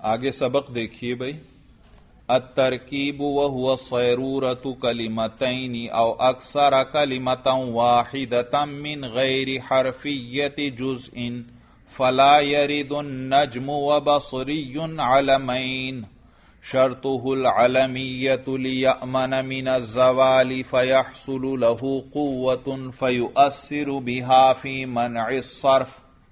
آگے سبق دیکھیے بھائی. الترکیب وهو الصیرورۃ کلمتین او اکثر کلمۃ واحدۃ من غیر حرفیۃ جزء فلا يرد النجم وبصری علمین شرطه العلمیۃ لیأمن من الزوال فیحصل له قوة فیؤثر بها فی منع الصرف.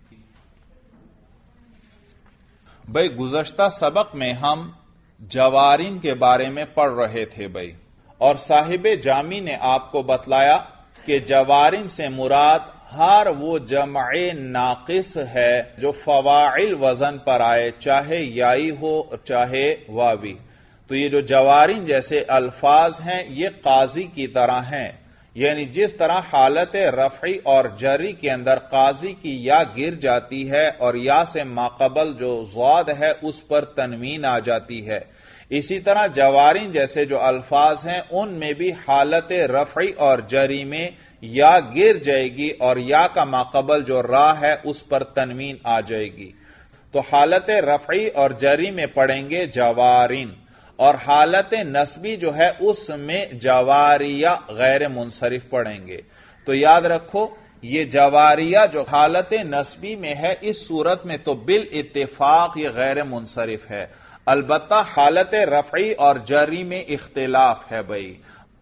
بھائی گزشتہ سبق میں ہم جوارین کے بارے میں پڑھ رہے تھے بھائی، اور صاحب جامی نے آپ کو بتلایا کہ جوارین سے مراد ہر وہ جمع ناقص ہے جو فواعل وزن پر آئے، چاہے یائی ہو چاہے واوی. تو یہ جو جوارین جیسے الفاظ ہیں یہ قاضی کی طرح ہیں، یعنی جس طرح حالت رفعی اور جری کے اندر قاضی کی یا گر جاتی ہے اور یا سے ماقبل جو ضاد ہے اس پر تنوین آ جاتی ہے، اسی طرح جوارین جیسے جو الفاظ ہیں ان میں بھی حالت رفعی اور جری میں یا گر جائے گی اور یا کا ماقبل جو را ہے اس پر تنوین آ جائے گی. تو حالت رفعی اور جری میں پڑھیں گے جوارین، اور حالت نسبی جو ہے اس میں جواریہ غیر منصرف پڑھیں گے. تو یاد رکھو یہ جواریہ جو حالت نسبی میں ہے اس صورت میں تو بالاتفاق یہ غیر منصرف ہے، البتہ حالت رفعی اور جری میں اختلاف ہے. بھائی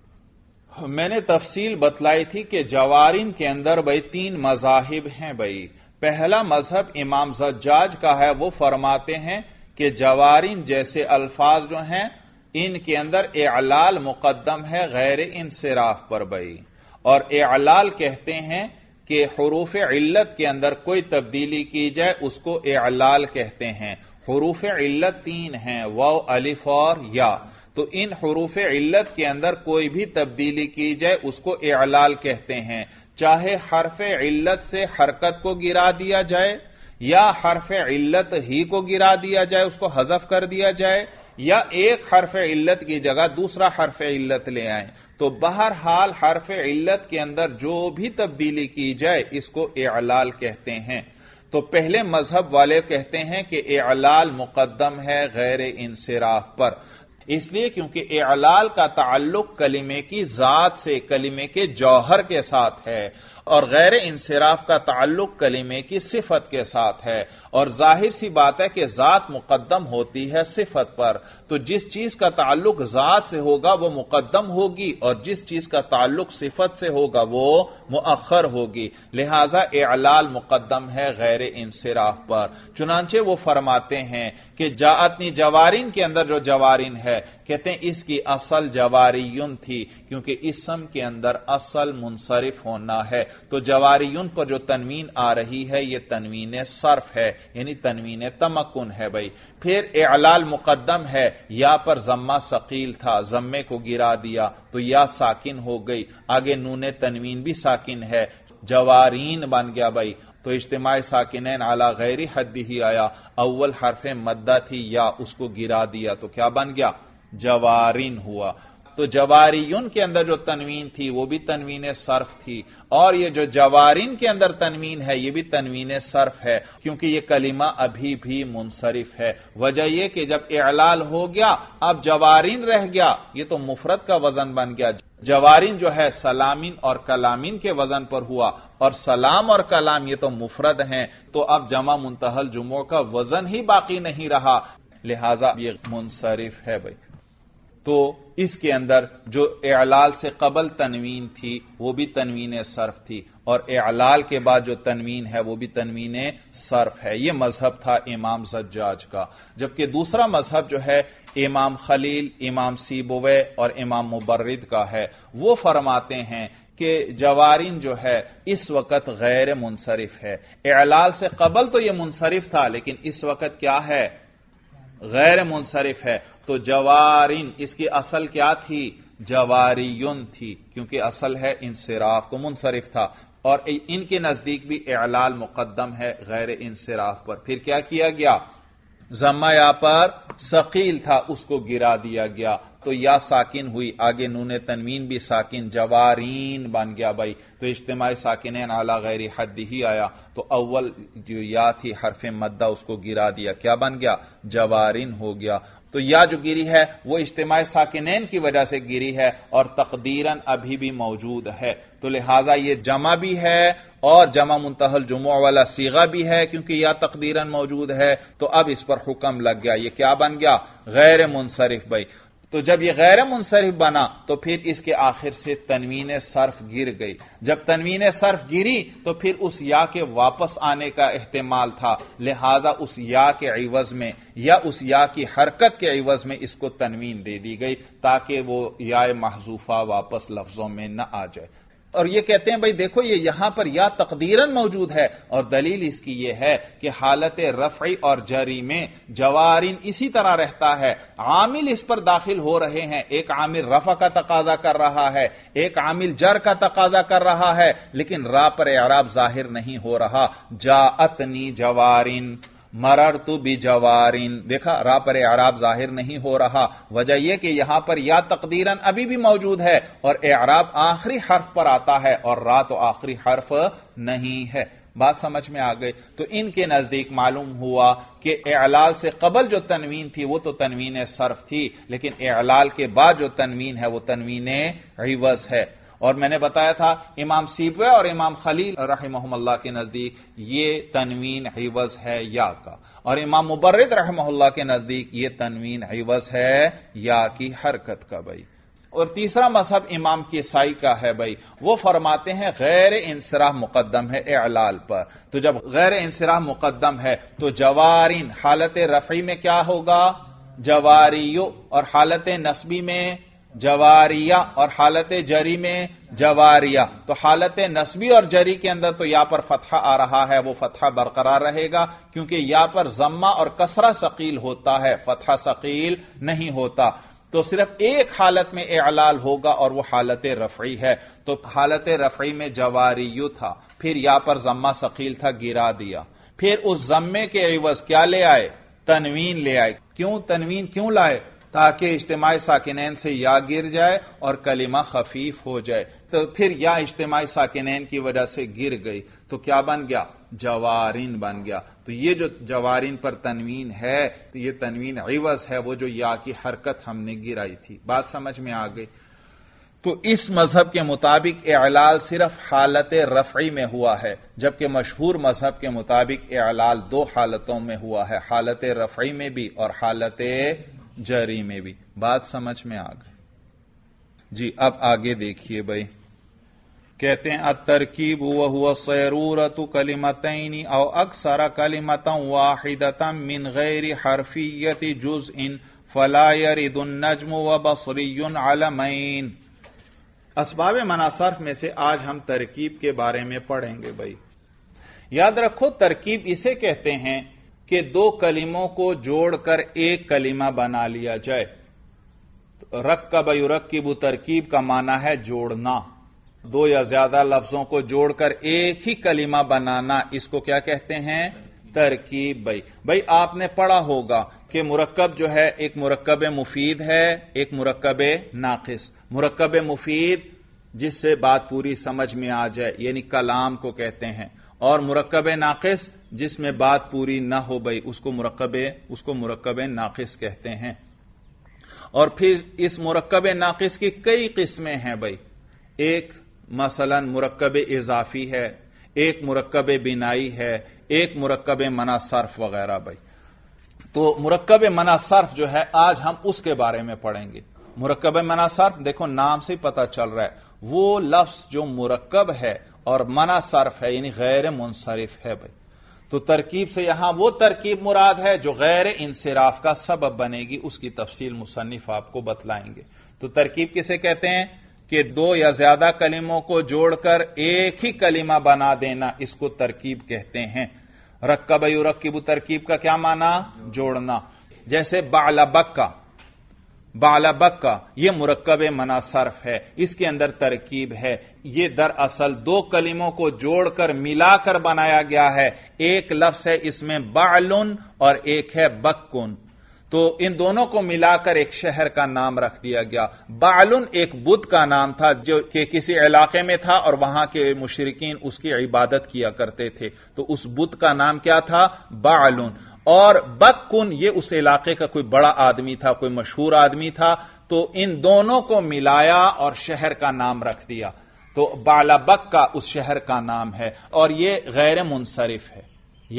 میں نے تفصیل بتلائی تھی کہ جوارین کے اندر بھائی 3 مذاہب ہیں. بھائی پہلا مذہب امام زجاج کا ہے، وہ فرماتے ہیں کہ جوارین جیسے الفاظ جو ہیں ان کے اندر اعلال مقدم ہے غیر انصراف پر. بھائی اور اعلال کہتے ہیں کہ حروف علت کے اندر کوئی تبدیلی کی جائے اس کو اعلال کہتے ہیں. حروف علت 3 ہیں، واو الف اور یا. تو ان حروف علت کے اندر کوئی بھی تبدیلی کی جائے اس کو اعلال کہتے ہیں، چاہے حرف علت سے حرکت کو گرا دیا جائے یا حرف علت ہی کو گرا دیا جائے، اس کو حذف کر دیا جائے، یا ایک حرف علت کی جگہ دوسرا حرف علت لے آئیں. تو بہرحال حرف علت کے اندر جو بھی تبدیلی کی جائے اس کو اعلال کہتے ہیں. تو پہلے مذہب والے کہتے ہیں کہ اعلال مقدم ہے غیر انصراف پر، اس لیے کیونکہ اعلال کا تعلق کلمے کی ذات سے، کلمے کے جوہر کے ساتھ ہے، اور غیر انصراف کا تعلق کلمے کی صفت کے ساتھ ہے. اور ظاہر سی بات ہے کہ ذات مقدم ہوتی ہے صفت پر، تو جس چیز کا تعلق ذات سے ہوگا وہ مقدم ہوگی اور جس چیز کا تعلق صفت سے ہوگا وہ مؤخر ہوگی. لہذا اعلال مقدم ہے غیر انصراف پر. چنانچہ وہ فرماتے ہیں کہ جاءتنی جوارین کے اندر جو جوارین ہے کہتے ہیں اس کی اصل جواریون تھی، کیونکہ اسم کے اندر اصل منصرف ہونا ہے. تو جواریون پر جو تنوین آ رہی ہے یہ تنوین صرف ہے، یعنی تنوین تمکن ہے. بھائی پھر اعلال مقدم ہے، یا پر ضمہ ثقیل تھا، ضمے کو گرا دیا تو یا ساکن ہو گئی، آگے نون تنوین بھی ساکن ہے، جوارین بن گیا. بھائی تو اجتماع ساکنین علی غیر حد ہی آیا، اول حرف مدہ تھی یا اس کو گرا دیا تو کیا بن گیا؟ جوارین ہوا. تو جواریون کے اندر جو تنوین تھی وہ بھی تنوین صرف تھی، اور یہ جو جوارین کے اندر تنوین ہے یہ بھی تنوین صرف ہے، کیونکہ یہ کلمہ ابھی بھی منصرف ہے. وجہ یہ کہ جب اعلال ہو گیا اب جوارین رہ گیا، یہ تو مفرد کا وزن بن گیا. جوارین جو ہے سلامین اور کلامین کے وزن پر ہوا، اور سلام اور کلام یہ تو مفرد ہیں، تو اب جمع منتہی الجموع کا وزن ہی باقی نہیں رہا، لہذا یہ منصرف ہے. بھائی تو اس کے اندر جو اعلال سے قبل تنوین تھی وہ بھی تنوین صرف تھی، اور اعلال کے بعد جو تنوین ہے وہ بھی تنوین صرف ہے. یہ مذہب تھا امام زجاج کا. جبکہ دوسرا مذہب جو ہے امام خلیل، امام سیبویہ اور امام مبرد کا ہے. وہ فرماتے ہیں کہ جوارین جو ہے اس وقت غیر منصرف ہے. اعلال سے قبل تو یہ منصرف تھا لیکن اس وقت کیا ہے؟ غیر منصرف ہے. تو جوارین اس کی اصل کیا تھی؟ جواریون تھی، کیونکہ اصل ہے انصراف تو منصرف تھا، اور ان کے نزدیک بھی اعلال مقدم ہے غیر انصراف پر. پھر کیا کیا گیا؟ ضمہ یا پر ثقیل تھا اس کو گرا دیا گیا تو یا ساکن ہوئی, آگے نون تنوین بھی ساکن, جوارین بن گیا بھائی. تو اجتماع ساکنین علی غیر حد ہی آیا, تو اول جو یا تھی حرف مدہ اس کو گرا دیا, کیا بن گیا؟ جوارین ہو گیا. تو یا جو گری ہے وہ اجتماع ساکنین کی وجہ سے گری ہے اور تقدیراً ابھی بھی موجود ہے, تو لہذا یہ جمع بھی ہے اور جمع منتہی الجموع والا صیغہ بھی ہے کیونکہ یا تقدیراً موجود ہے. تو اب اس پر حکم لگ گیا, یہ کیا بن گیا؟ غیر منصرف بھائی. تو جب یہ غیر منصرف بنا تو پھر اس کے آخر سے تنوین صرف گر گئی. جب تنوین صرف گری تو پھر اس یا کے واپس آنے کا احتمال تھا, لہذا اس یا کے عوض میں یا اس یا کی حرکت کے عوض میں اس کو تنوین دے دی گئی تاکہ وہ یا محذوفہ واپس لفظوں میں نہ آ جائے. اور یہ کہتے ہیں بھائی دیکھو یہ یہاں پر یا تقدیراً موجود ہے, اور دلیل اس کی یہ ہے کہ حالت رفعی اور جری میں جوارین اسی طرح رہتا ہے, عامل اس پر داخل ہو رہے ہیں, ایک عامل رفع کا تقاضا کر رہا ہے, ایک عامل جر کا تقاضا کر رہا ہے, لیکن را پر اعراب ظاہر نہیں ہو رہا. جاءتنی جوارین, مررت بجوارین, دیکھا را پر اعراب ظاہر نہیں ہو رہا. وجہ یہ کہ یہاں پر یا تقدیراً ابھی بھی موجود ہے اور اعراب آخری حرف پر آتا ہے اور را تو آخری حرف نہیں ہے. بات سمجھ میں آ گئی. تو ان کے نزدیک معلوم ہوا کہ اعلال سے قبل جو تنوین تھی وہ تو تنوین صرف تھی, لیکن اعلال کے بعد جو تنوین ہے وہ تنوین عوض ہے. اور میں نے بتایا تھا امام سیبوی اور امام خلیل رحمہم اللہ کے نزدیک یہ تنوین عوض ہے یا کا, اور امام مبرد رحمہ اللہ کے نزدیک یہ تنوین عوض ہے یا کی حرکت کا بھائی. اور تیسرا مذہب امام کسائی کا ہے بھائی, وہ فرماتے ہیں غیر انصراف مقدم ہے اعلال پر. تو جب غیر انصراف مقدم ہے تو جوارین حالت رفعی میں کیا ہوگا؟ جواریو, اور حالت نصبی میں جواریہ, اور حالت جری میں جواریہ. تو حالت نصبی اور جری کے اندر تو یا پر فتحہ آ رہا ہے, وہ فتحہ برقرار رہے گا کیونکہ یا پر ضمہ اور کسرہ ثقیل ہوتا ہے, فتحہ ثقیل نہیں ہوتا. تو صرف ایک حالت میں اعلال ہوگا اور وہ حالت رفعی ہے. تو حالت رفعی میں جواریو تھا, پھر یا پر ضمہ ثقیل تھا, گرا دیا, پھر اس ضمے کے عوض کیا لے آئے؟ تنوین لے آئے. کیوں تنوین کیوں لائے؟ تاکہ اجتماع ساکنین سے یا گر جائے اور کلمہ خفیف ہو جائے. تو پھر یا اجتماع ساکنین کی وجہ سے گر گئی تو کیا بن گیا؟ جوارین بن گیا. تو یہ جو جوارین پر تنوین ہے تو یہ تنوین عوض ہے, وہ جو یا کی حرکت ہم نے گرائی تھی. بات سمجھ میں آ گئی. تو اس مذہب کے مطابق اعلال صرف حالت رفعی میں ہوا ہے, جبکہ مشہور مذہب کے مطابق اعلال دو حالتوں میں ہوا ہے, حالت رفعی میں بھی اور حالت جری میں بھی. بات سمجھ میں آ گئی جی. اب آگے دیکھیے بھائی, کہتے ہیں الترکیب وهو الصیرورۃ کلمتین او اکثر کلمۃ واحدۃ من غیر حرفیۃ جزء فلا يرد النجم وبصری علمین. اسباب منع صرف میں سے آج ہم ترکیب کے بارے میں پڑھیں گے بھائی. یاد رکھو ترکیب اسے کہتے ہیں کہ دو کلموں کو جوڑ کر ایک کلمہ بنا لیا جائے. رکب یرکب ترکیب کا معنی ہے جوڑنا, دو یا زیادہ لفظوں کو جوڑ کر ایک ہی کلمہ بنانا, اس کو کیا کہتے ہیں؟ ترکیب. بھائی آپ نے پڑھا ہوگا کہ مرکب جو ہے ایک مرکب مفید ہے, ایک مرکب ناقص. مرکب مفید جس سے بات پوری سمجھ میں آ جائے یعنی کلام کو کہتے ہیں, اور مرکب ناقص جس میں بات پوری نہ ہو بھائی اس کو مرکب ناقص کہتے ہیں. اور پھر اس مرکب ناقص کی کئی قسمیں ہیں بھائی. ایک مثلا مرکب اضافی ہے, ایک مرکب بنائی ہے, ایک مرکب منع صرف وغیرہ بھائی. تو مرکب منع صرف جو ہے آج ہم اس کے بارے میں پڑھیں گے. مرکب منع صرف دیکھو نام سے پتہ چل رہا ہے, وہ لفظ جو مرکب ہے اور منع صرف ہے یعنی غیر منصرف ہے بھائی. تو ترکیب سے یہاں وہ ترکیب مراد ہے جو غیر انصراف کا سبب بنے گی, اس کی تفصیل مصنف آپ کو بتلائیں گے. تو ترکیب کسے کہتے ہیں؟ کہ دو یا زیادہ کلموں کو جوڑ کر ایک ہی کلمہ بنا دینا, اس کو ترکیب کہتے ہیں. رکب یرکب ترکیب کا کیا معنی؟ جوڑنا. جیسے بعل بکا, بعل بکا یہ مرکب منا صرف ہے، اس کے اندر ترکیب ہے، یہ دراصل دو کلموں کو جوڑ کر ملا کر بنایا گیا ہے، ایک لفظ ہے اس میں بعلن اور ایک ہے بکن، تو ان دونوں کو ملا کر ایک شہر کا نام رکھ دیا گیا۔ بعلن ایک بت کا نام تھا جو کہ کسی علاقے میں تھا اور وہاں کے مشرکین اس کی عبادت کیا کرتے تھے، تو اس بت کا نام کیا تھا؟ بعلن۔ اور بکن یہ اس علاقے کا کوئی بڑا آدمی تھا، کوئی مشہور آدمی تھا، تو ان دونوں کو ملایا اور شہر کا نام رکھ دیا، تو بعل بکا اس شہر کا نام ہے، اور یہ غیر منصرف ہے۔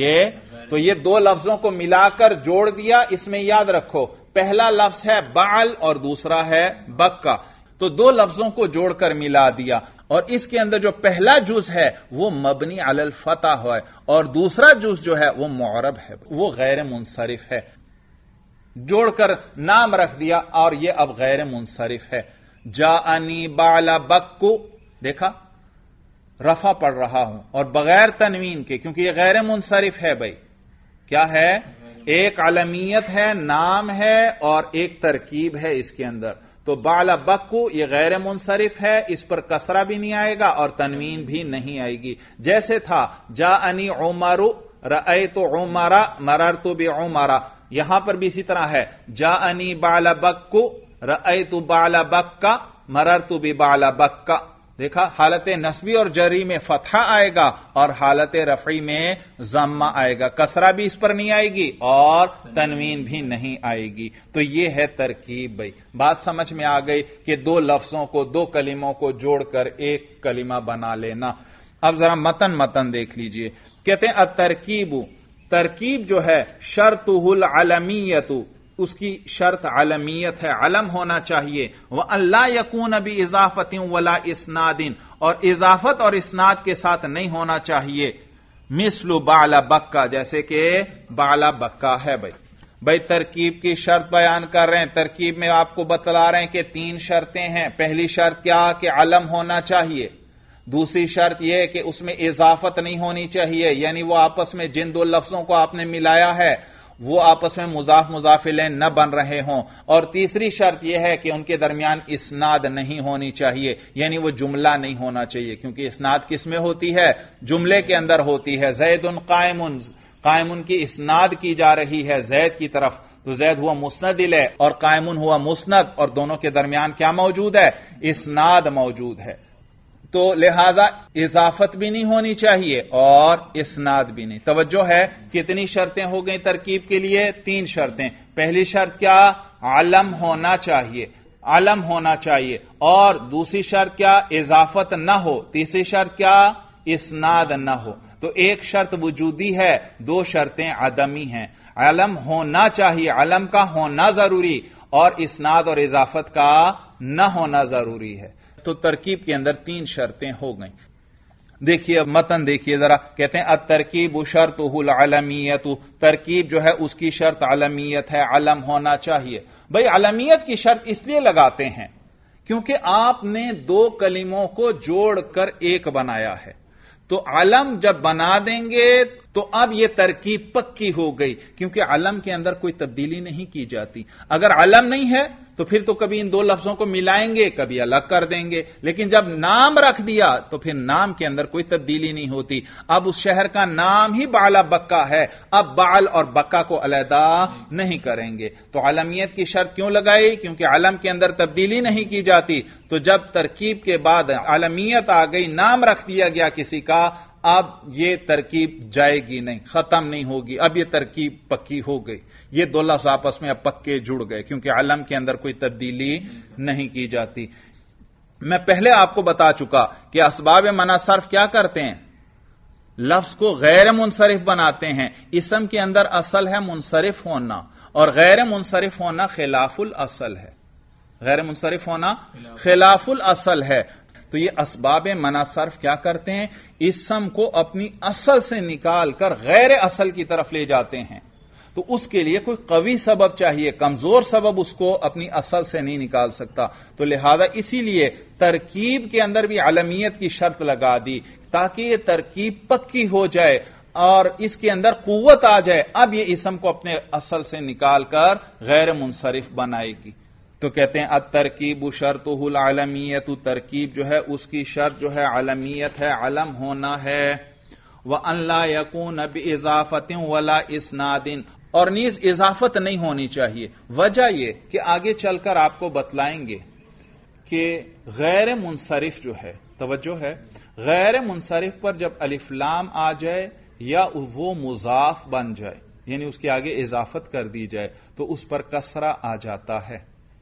یہ دو لفظوں کو ملا کر جوڑ دیا، اس میں یاد رکھو پہلا لفظ ہے بعل اور دوسرا ہے بکا، تو دو لفظوں کو جوڑ کر ملا دیا، اور اس کے اندر جو پہلا جز ہے وہ مبنی علی الفتح ہے، اور دوسرا جز جو ہے وہ معرب ہے، وہ غیر منصرف ہے، جوڑ کر نام رکھ دیا، اور یہ اب غیر منصرف ہے۔ جاءنی بعل بکو، دیکھا رفع پڑھ رہا ہوں اور بغیر تنوین کے، کیونکہ یہ غیر منصرف ہے۔ بھائی کیا ہے؟ ایک علمیت ہے، نام ہے، اور ایک ترکیب ہے اس کے اندر، تو بعل بکو یہ غیر منصرف ہے، اس پر کسرہ بھی نہیں آئے گا اور تنوین بھی نہیں آئے گی، جیسے تھا جاءنی عمر رأیت عمر مررت بعمر، یہاں پر بھی اسی طرح ہے جاءنی بعل بکو رأیت بعل بکا مررت ببعل بکا، دیکھا حالت نصبی اور جری میں فتحہ آئے گا اور حالت رفعی میں ضمہ آئے گا، کسرہ بھی اس پر نہیں آئے گی اور تنوین بھی نہیں آئے گی، تو یہ ہے ترکیب۔ بھائی بات سمجھ میں آ گئی کہ دو لفظوں کو، دو کلموں کو جوڑ کر ایک کلمہ بنا لینا۔ اب ذرا متن دیکھ لیجئے، کہتے ہیں الترکیب، ترکیب جو ہے شرطہ العلمیت، اس کی شرط علمیت ہے، علم ہونا چاہیے، وَأَن لَا يَكُونَ بِإِضَافَةٍ وَلَا إِسْنَادٍ، اور اضافت اور اسناد کے ساتھ نہیں ہونا چاہیے، مثل بعل بکا، جیسے کہ بعل بکا ہے۔ بھائی ترکیب کی شرط بیان کر رہے ہیں، ترکیب میں آپ کو بتلا رہے ہیں کہ تین شرطیں ہیں، پہلی شرط کیا کہ علم ہونا چاہیے، دوسری شرط یہ کہ اس میں اضافت نہیں ہونی چاہیے، یعنی وہ آپس میں جن دو لفظوں کو آپ نے ملایا ہے وہ آپس میں مضاف مضاف الیہ نہ بن رہے ہوں، اور تیسری شرط یہ ہے کہ ان کے درمیان اسناد نہیں ہونی چاہیے، یعنی وہ جملہ نہیں ہونا چاہیے، کیونکہ اسناد کس میں ہوتی ہے؟ جملے کے اندر ہوتی ہے۔ زید قائم، قائم کی اسناد کی جا رہی ہے زید کی طرف، تو زید ہوا مسند الیہ اور قائم ہوا مسند، اور دونوں کے درمیان کیا موجود ہے؟ اسناد موجود ہے، تو لہذا اضافت بھی نہیں ہونی چاہیے اور اسناد بھی نہیں۔ توجہ ہے کتنی شرطیں ہو گئیں ترکیب کے لیے؟ تین شرطیں۔ پہلی شرط کیا؟ علم ہونا چاہیے، علم ہونا چاہیے، اور دوسری شرط کیا؟ اضافت نہ ہو، تیسری شرط کیا؟ اسناد نہ ہو۔ تو ایک شرط وجودی ہے، دو شرطیں عدمی ہیں، علم ہونا چاہیے، علم کا ہونا ضروری، اور اسناد اور اضافت کا نہ ہونا ضروری ہے، تو ترکیب کے اندر تین شرطیں ہو گئیں۔ دیکھیے اب متن دیکھیے ذرا، کہتے ہیں الترکیب شرطہ العلمیت، ترکیب جو ہے اس کی شرط علمیت ہے، علم ہونا چاہیے۔ بھئی علمیت کی شرط اس لیے لگاتے ہیں کیونکہ آپ نے دو کلموں کو جوڑ کر ایک بنایا ہے، تو علم جب بنا دیں گے تو اب یہ ترکیب پکی ہو گئی، کیونکہ علم کے اندر کوئی تبدیلی نہیں کی جاتی۔ اگر علم نہیں ہے تو پھر تو کبھی ان دو لفظوں کو ملائیں گے، کبھی الگ کر دیں گے، لیکن جب نام رکھ دیا تو پھر نام کے اندر کوئی تبدیلی نہیں ہوتی۔ اب اس شہر کا نام ہی بعل بکا ہے، اب بعل اور بکا کو علیحدہ نہیں کریں گے، تو علمیت کی شرط کیوں لگائی؟ کیونکہ علم کے اندر تبدیلی نہیں کی جاتی، تو جب ترکیب کے بعد علمیت آ گئی، نام رکھ دیا گیا کسی کا، اب یہ ترکیب جائے گی نہیں، ختم نہیں ہوگی، اب یہ ترکیب پکی ہو گئی، یہ دو لفظ آپس میں اب پکے جڑ گئے، کیونکہ علم کے اندر کوئی تبدیلی نہیں کی جاتی۔ میں پہلے آپ کو بتا چکا کہ اسباب منع صرف کیا کرتے ہیں؟ لفظ کو غیر منصرف بناتے ہیں۔ اسم کے اندر اصل ہے منصرف ہونا، اور غیر منصرف ہونا خلاف الاصل ہے، غیر منصرف ہونا خلاف الاصل ہے۔ تو یہ اسباب منع صرف کیا کرتے ہیں؟ اسم کو اپنی اصل سے نکال کر غیر اصل کی طرف لے جاتے ہیں، تو اس کے لیے کوئی قوی سبب چاہیے، کمزور سبب اس کو اپنی اصل سے نہیں نکال سکتا، تو لہذا اسی لیے ترکیب کے اندر بھی علمیت کی شرط لگا دی تاکہ یہ ترکیب پکی ہو جائے اور اس کے اندر قوت آ جائے، اب یہ اسم کو اپنے اصل سے نکال کر غیر منصرف بنائے گی۔ تو کہتے ہیں الترکیب شرطہ العلمیت، ترکیب جو ہے اس کی شرط جو ہے علمیت ہے، علم ہونا ہے، وَأَن لَا يَكُونَ بِإِضَافَةٍ وَلَا إِسْنَادٍ، اور نیز اضافت نہیں ہونی چاہیے۔ وجہ یہ کہ آگے چل کر آپ کو بتلائیں گے کہ غیر منصرف جو ہے، توجہ ہے، غیر منصرف پر جب الف لام آ جائے یا وہ مضاف بن جائے، یعنی اس کے آگے اضافت کر دی جائے، تو اس پر کسرہ آ جاتا ہے،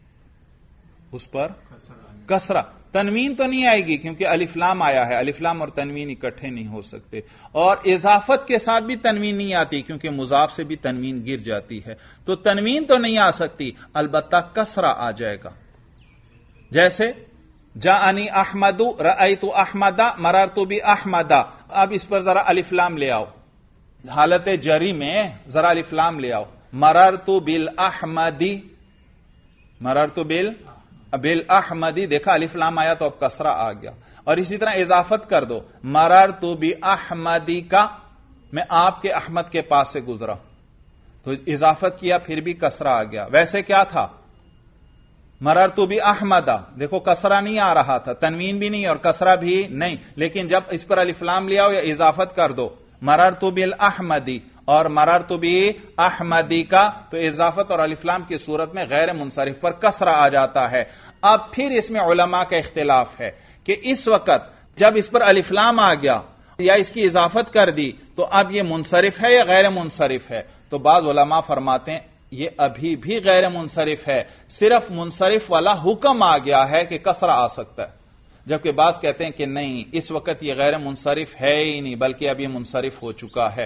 اس پر کسرہ، تنوین تو نہیں آئے گی کیونکہ الف لام آیا ہے، الف لام اور تنوین اکٹھے نہیں ہو سکتے، اور اضافت کے ساتھ بھی تنوین نہیں آتی کیونکہ مضاف سے بھی تنوین گر جاتی ہے، تو تنوین تو نہیں آ سکتی، البتہ کسرہ آ جائے گا۔ جیسے جاءنی احمد رأیت احمد مررت باحمد، اب اس پر ذرا الف لام لے آؤ، حالت جری میں ذرا الف لام لے آؤ، مررت بالاحمدی، مررت بالاحمدی، دیکھا الف لام آیا تو اب کسرہ آ گیا، اور اسی طرح اضافت کر دو، مررت باحمدی کا، میں آپ کے احمد کے پاس سے گزرا، تو اضافت کیا پھر بھی کسرہ آ گیا۔ ویسے کیا تھا، مررت باحمد، دیکھو کسرہ نہیں آ رہا تھا، تنوین بھی نہیں اور کسرہ بھی نہیں، لیکن جب اس پر الف لام لے آؤ یا اضافت کر دو، مررت بالاحمدی اور مررت باحمدی کا، تو اضافت اور الف لام کی صورت میں غیر منصرف پر کسرہ آ جاتا ہے۔ اب پھر اس میں علماء کا اختلاف ہے کہ اس وقت جب اس پر الف لام آ گیا یا اس کی اضافت کر دی تو اب یہ منصرف ہے یا غیر منصرف ہے، تو بعض علماء فرماتے ہیں یہ ابھی بھی غیر منصرف ہے، صرف منصرف والا حکم آ گیا ہے کہ کسرہ آ سکتا ہے، جبکہ بعض کہتے ہیں کہ نہیں، اس وقت یہ غیر منصرف ہے ہی نہیں بلکہ اب یہ منصرف ہو چکا ہے۔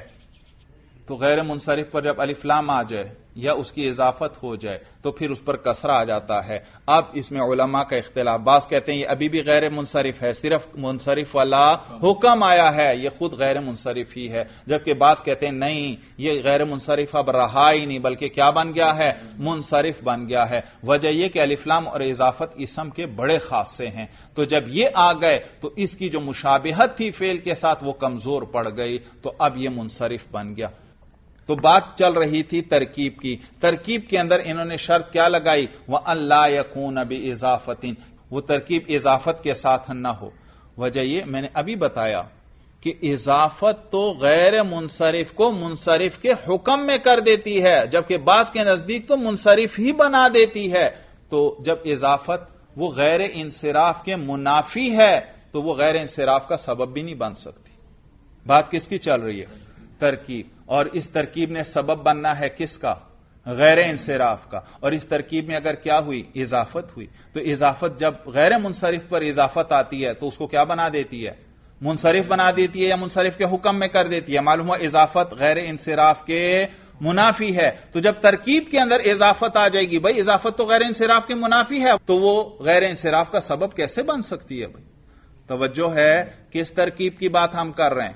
تو غیر منصرف پر جب الف لام آ جائے یا اس کی اضافت ہو جائے تو پھر اس پر کسرہ آ جاتا ہے۔ اب اس میں علماء کا اختلاف، بعض کہتے ہیں یہ ابھی بھی غیر منصرف ہے، صرف منصرف والا حکم آیا ہے، یہ خود غیر منصرف ہی ہے، جبکہ بعض کہتے ہیں نہیں، یہ غیر منصرف اب رہا ہی نہیں بلکہ کیا بن گیا ہے، منصرف بن گیا ہے۔ وجہ یہ کہ الف لام اور اضافت اسم کے بڑے خاصے ہیں، تو جب یہ آ گئے تو اس کی جو مشابہت تھی فعل کے ساتھ وہ کمزور پڑ گئی، تو اب یہ منصرف بن گیا۔ تو بات چل رہی تھی ترکیب کی، ترکیب کے اندر انہوں نے شرط کیا لگائی، وَأَن لَا يَكُونَ بِإِضَافَةٍ، وہ ترکیب اضافت کے ساتھ نہ ہو۔ وجہ یہ میں نے ابھی بتایا کہ اضافت تو غیر منصرف کو منصرف کے حکم میں کر دیتی ہے، جبکہ بعض کے نزدیک تو منصرف ہی بنا دیتی ہے، تو جب اضافت وہ غیر انصراف کے منافی ہے تو وہ غیر انصراف کا سبب بھی نہیں بن سکتی۔ بات کس کی چل رہی ہے، ترکیب، اور اس ترکیب نے سبب بننا ہے کس کا، غیر انصراف کا، اور اس ترکیب میں اگر کیا ہوئی، اضافت ہوئی، تو اضافت جب غیر منصرف پر اضافت آتی ہے تو اس کو کیا بنا دیتی ہے، منصرف بنا دیتی ہے یا منصرف کے حکم میں کر دیتی ہے۔ معلوم ہوا اضافت غیر انصراف کے منافی ہے، تو جب ترکیب کے اندر اضافت آ جائے گی، بھائی اضافت تو غیر انصراف کے منافی ہے، تو وہ غیر انصراف کا سبب کیسے بن سکتی ہے؟ بھائی توجہ ہے، کس ترکیب کی بات ہم کر رہے ہیں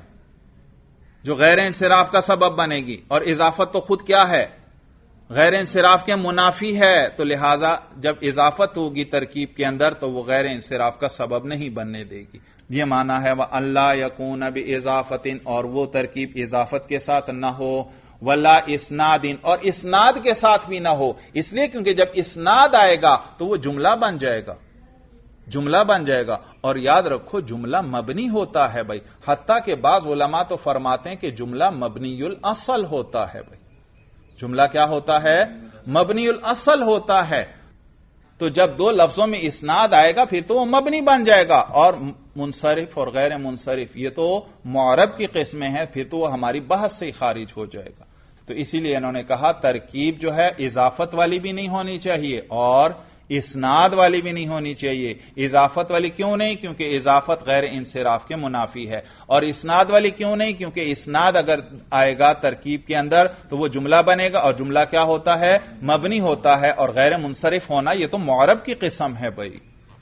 جو غیر انصراف کا سبب بنے گی، اور اضافت تو خود کیا ہے، غیر انصراف کے منافی ہے، تو لہذا جب اضافت ہوگی ترکیب کے اندر تو وہ غیر انصراف کا سبب نہیں بننے دے گی۔ یہ معنی ہے وَأَن لَا يَكُونَ بِإِضَافَةٍ، اور وہ ترکیب اضافت کے ساتھ نہ ہو، وَلَا إِسْنَادٍ، اور اسناد کے ساتھ بھی نہ ہو، اس لیے کیونکہ جب اسناد آئے گا تو وہ جملہ بن جائے گا، جملہ بن جائے گا، اور یاد رکھو جملہ مبنی ہوتا ہے بھائی، حتیٰ کہ بعض علماء تو فرماتے ہیں کہ جملہ مبنی الاصل ہوتا ہے بھائی، جملہ کیا ہوتا ہے، مبنی الاصل ہوتا ہے، تو جب دو لفظوں میں اسناد آئے گا پھر تو وہ مبنی بن جائے گا، اور منصرف اور غیر منصرف یہ تو معرب کی قسمیں ہیں، پھر تو وہ ہماری بحث سے ہی خارج ہو جائے گا۔ تو اسی لیے انہوں نے کہا ترکیب جو ہے اضافت والی بھی نہیں ہونی چاہیے اور اسناد والی بھی نہیں ہونی چاہیے۔ اضافت والی کیوں نہیں؟ کیونکہ اضافت غیر انصراف کے منافی ہے، اور اسناد والی کیوں نہیں؟ کیونکہ اسناد اگر آئے گا ترکیب کے اندر تو وہ جملہ بنے گا، اور جملہ کیا ہوتا ہے، مبنی ہوتا ہے، اور غیر منصرف ہونا یہ تو معرب کی قسم ہے بھائی۔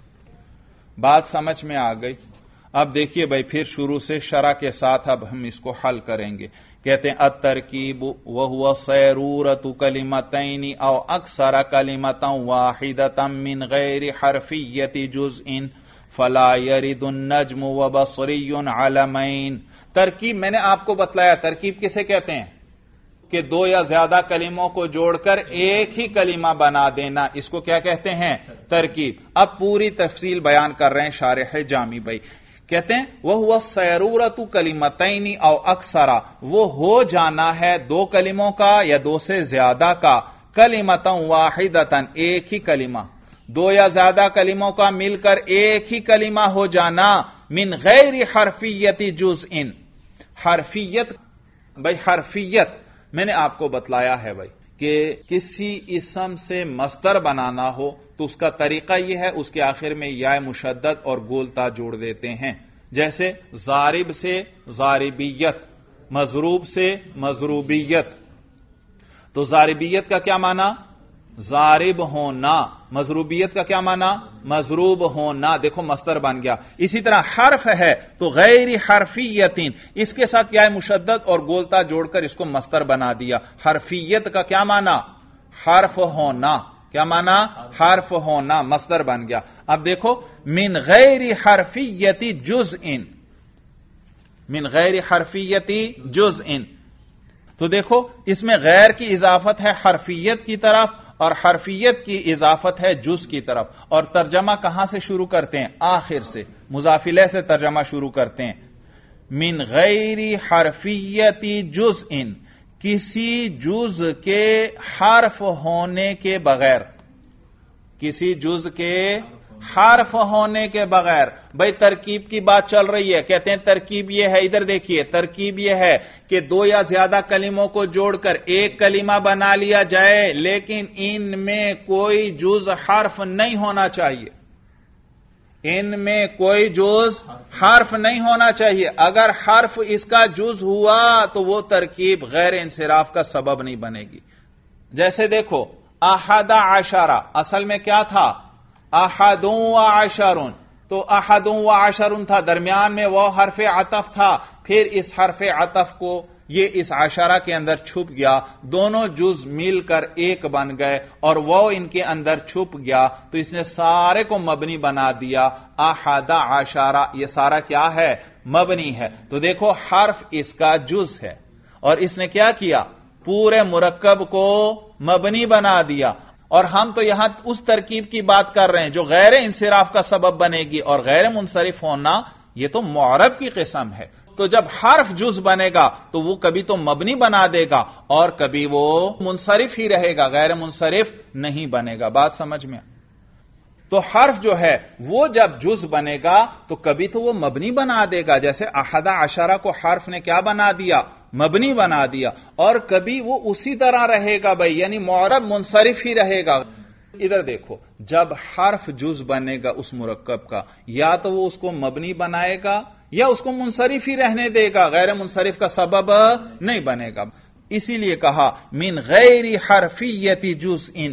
بات سمجھ میں آ گئی؟ اب دیکھیے بھائی پھر شروع سے شرح کے ساتھ اب ہم اس کو حل کریں گے۔ کہتے ہیں الترکیب وهو صیرورۃ کلمتین او اکثر کلمۃ واحدۃ من غیر حرفیۃ جزء فلا یرد النجم وبصری علمین۔ ترکیب میں نے آپ کو بتلایا، ترکیب کسے کہتے ہیں؟ کہ دو یا زیادہ کلموں کو جوڑ کر ایک ہی کلمہ بنا دینا، اس کو کیا کہتے ہیں؟ ترکیب۔ اب پوری تفصیل بیان کر رہے ہیں شارح جامی بھائی، کہتے ہیں وَهُوَ السَّيْرُورَةُ كَلِمَتَيْنِ أَوْ أَكْثَرَ، وہ ہو جانا ہے دو کلموں کا یا دو سے زیادہ کا، کلمۃ واحدۃ، ایک ہی کلمہ، دو یا زیادہ کلموں کا مل کر ایک ہی کلمہ ہو جانا، من غیر حرفیت جزء، حرفیت بھائی، حرفیت میں نے آپ کو بتلایا ہے بھائی کہ کسی اسم سے مصدر بنانا ہو تو اس کا طریقہ یہ ہے، اس کے آخر میں یا مشدد اور گولتا جوڑ دیتے ہیں، جیسے ضارب سے ضاربیت، مضروب سے مضروبیت۔ تو ضاربیت کا کیا معنی؟ ضارب ہونا، مضروبیت کا کیا معنی؟ مضروب ہونا، دیکھو مصدر بن گیا۔ اسی طرح حرف ہے تو غیر حرفیت، اس کے ساتھ کیا ہے؟ مشدد اور گولتا جوڑ کر اس کو مصدر بنا دیا۔ حرفیت کا کیا معنی؟ حرف ہونا، کیا معنی؟ حرف ہونا، مصدر بن گیا۔ اب دیکھو من غیر حرفیت جزء، من غیر حرفیت جزء، تو دیکھو اس میں غیر کی اضافت ہے حرفیت کی طرف اور حرفیت کی اضافت ہے جز کی طرف، اور ترجمہ کہاں سے شروع کرتے ہیں؟ آخر سے، مضاف الیہ سے ترجمہ شروع کرتے ہیں۔ من غیر حرفیت جزء، کسی جز کے حرف ہونے کے بغیر، کسی جز کے حرف ہونے کے بغیر۔ بھائی ترکیب کی بات چل رہی ہے، کہتے ہیں ترکیب یہ ہے، ادھر دیکھیے ترکیب یہ ہے کہ دو یا زیادہ کلموں کو جوڑ کر ایک کلمہ بنا لیا جائے، لیکن ان میں کوئی جز حرف نہیں ہونا چاہیے، ان میں کوئی جز حرف نہیں ہونا چاہیے۔ اگر حرف اس کا جز ہوا تو وہ ترکیب غیر انصراف کا سبب نہیں بنے گی۔ جیسے دیکھو احد عشرہ، اصل میں کیا تھا؟ احد و عشرن، تو احد و عشرن تھا، درمیان میں وہ حرف عطف تھا، پھر اس حرف عطف کو یہ اس عشرہ کے اندر چھپ گیا، دونوں جز مل کر ایک بن گئے اور وہ ان کے اندر چھپ گیا، تو اس نے سارے کو مبنی بنا دیا۔ احد عشرہ، یہ سارا کیا ہے؟ مبنی ہے۔ تو دیکھو حرف اس کا جز ہے اور اس نے کیا کیا؟ پورے مرکب کو مبنی بنا دیا۔ اور ہم تو یہاں اس ترکیب کی بات کر رہے ہیں جو غیر انصراف کا سبب بنے گی، اور غیر منصرف ہونا یہ تو معرب کی قسم ہے۔ تو جب حرف جز بنے گا تو وہ کبھی تو مبنی بنا دے گا اور کبھی وہ منصرف ہی رہے گا، غیر منصرف نہیں بنے گا۔ بات سمجھ میں؟ تو حرف جو ہے وہ جب جز بنے گا تو کبھی تو وہ مبنی بنا دے گا، جیسے احد عشرہ کو حرف نے کیا بنا دیا؟ مبنی بنا دیا، اور کبھی وہ اسی طرح رہے گا بھائی، یعنی معرب منصرف ہی رہے گا۔ ادھر دیکھو جب حرف جز بنے گا اس مرکب کا، یا تو وہ اس کو مبنی بنائے گا یا اس کو منصرف ہی رہنے دے گا، غیر منصرف کا سبب نہیں بنے گا۔ اسی لیے کہا من غیر حرفیت جزء،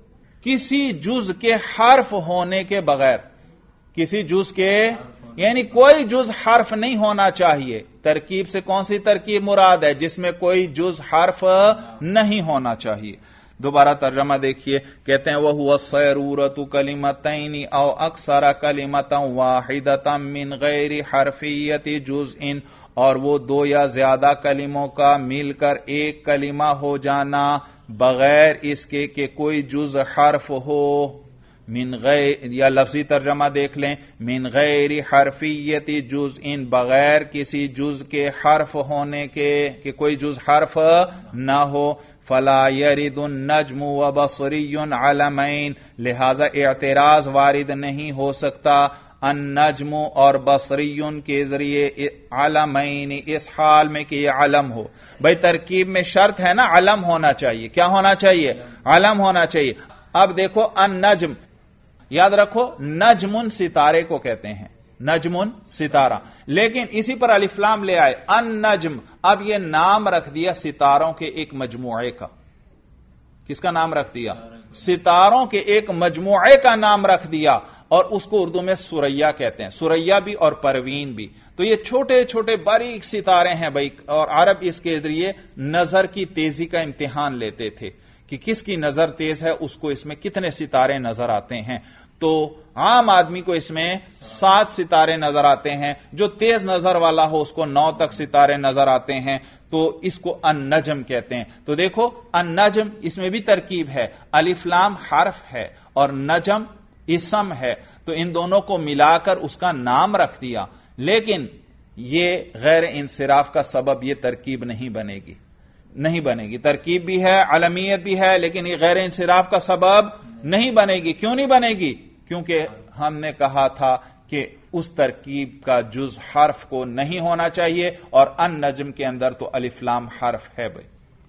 کسی جز کے حرف ہونے کے بغیر، کسی جز کے یعنی کوئی جز حرف نہیں ہونا چاہیے۔ ترکیب سے کون سی ترکیب مراد ہے؟ جس میں کوئی جز حرف نہیں ہونا چاہیے۔ دوبارہ ترجمہ دیکھیے، کہتے ہیں وَهُوَ السَّيْرُورَةُ كَلِمَتَيْنِ أَوْ أَكْثَرَ كَلِمَةً وَاحِدَةً مِّن غَيْرِ حَرْفِيَّةِ جُزْءٍ، اور وہ دو یا زیادہ کلموں کا مل کر ایک کلمہ ہو جانا بغیر اس کے کہ کوئی جز حرف ہو۔ من غیر، یا لفظی ترجمہ دیکھ لیں، من غیر حرفیت جزء، بغیر کسی جز کے حرف ہونے کے کہ کوئی جز حرف نہ ہو۔ فلا يرد النجم وبصری علمین، لہذا اعتراض وارد نہیں ہو سکتا النجم اور بصری کے ذریعے علمین، اس حال میں کہ یہ علم ہو۔ بھائی ترکیب میں شرط ہے نا، علم ہونا چاہیے۔ کیا ہونا چاہیے؟ علم ہونا چاہیے۔ اب دیکھو النجم، یاد رکھو نجم ستارے کو کہتے ہیں، نجم ستارہ، لیکن اسی پر الف لام لے آئے النجم، اب یہ نام رکھ دیا ستاروں کے ایک مجموعے کا۔ کس کا نام رکھ دیا؟ ستاروں کے ایک مجموعے کا نام رکھ دیا، اور اس کو اردو میں سریا کہتے ہیں، سریا بھی اور پروین بھی۔ تو یہ چھوٹے چھوٹے باریک ستارے ہیں بھائی، اور عرب اس کے ذریعے نظر کی تیزی کا امتحان لیتے تھے کہ کس کی نظر تیز ہے، اس کو اس میں کتنے ستارے نظر آتے ہیں۔ تو عام آدمی کو اس میں 7 ستارے نظر آتے ہیں، جو تیز نظر والا ہو اس کو 9 تک ستارے نظر آتے ہیں۔ تو اس کو النجم کہتے ہیں. تو دیکھو النجم اس میں بھی ترکیب ہے، الف لام حرف ہے اور نجم اسم ہے، تو ان دونوں کو ملا کر اس کا نام رکھ دیا. لیکن یہ غیر انصراف کا سبب یہ ترکیب نہیں بنے گی. ترکیب بھی ہے، علمیت بھی ہے، لیکن یہ غیر انصراف کا سبب نہیں بنے گی. کیوں نہیں بنے گی؟ کیونکہ ہم نے کہا تھا کہ اس ترکیب کا جز حرف کو نہیں ہونا چاہیے، اور النجم کے اندر تو الف لام حرف ہے بھائی.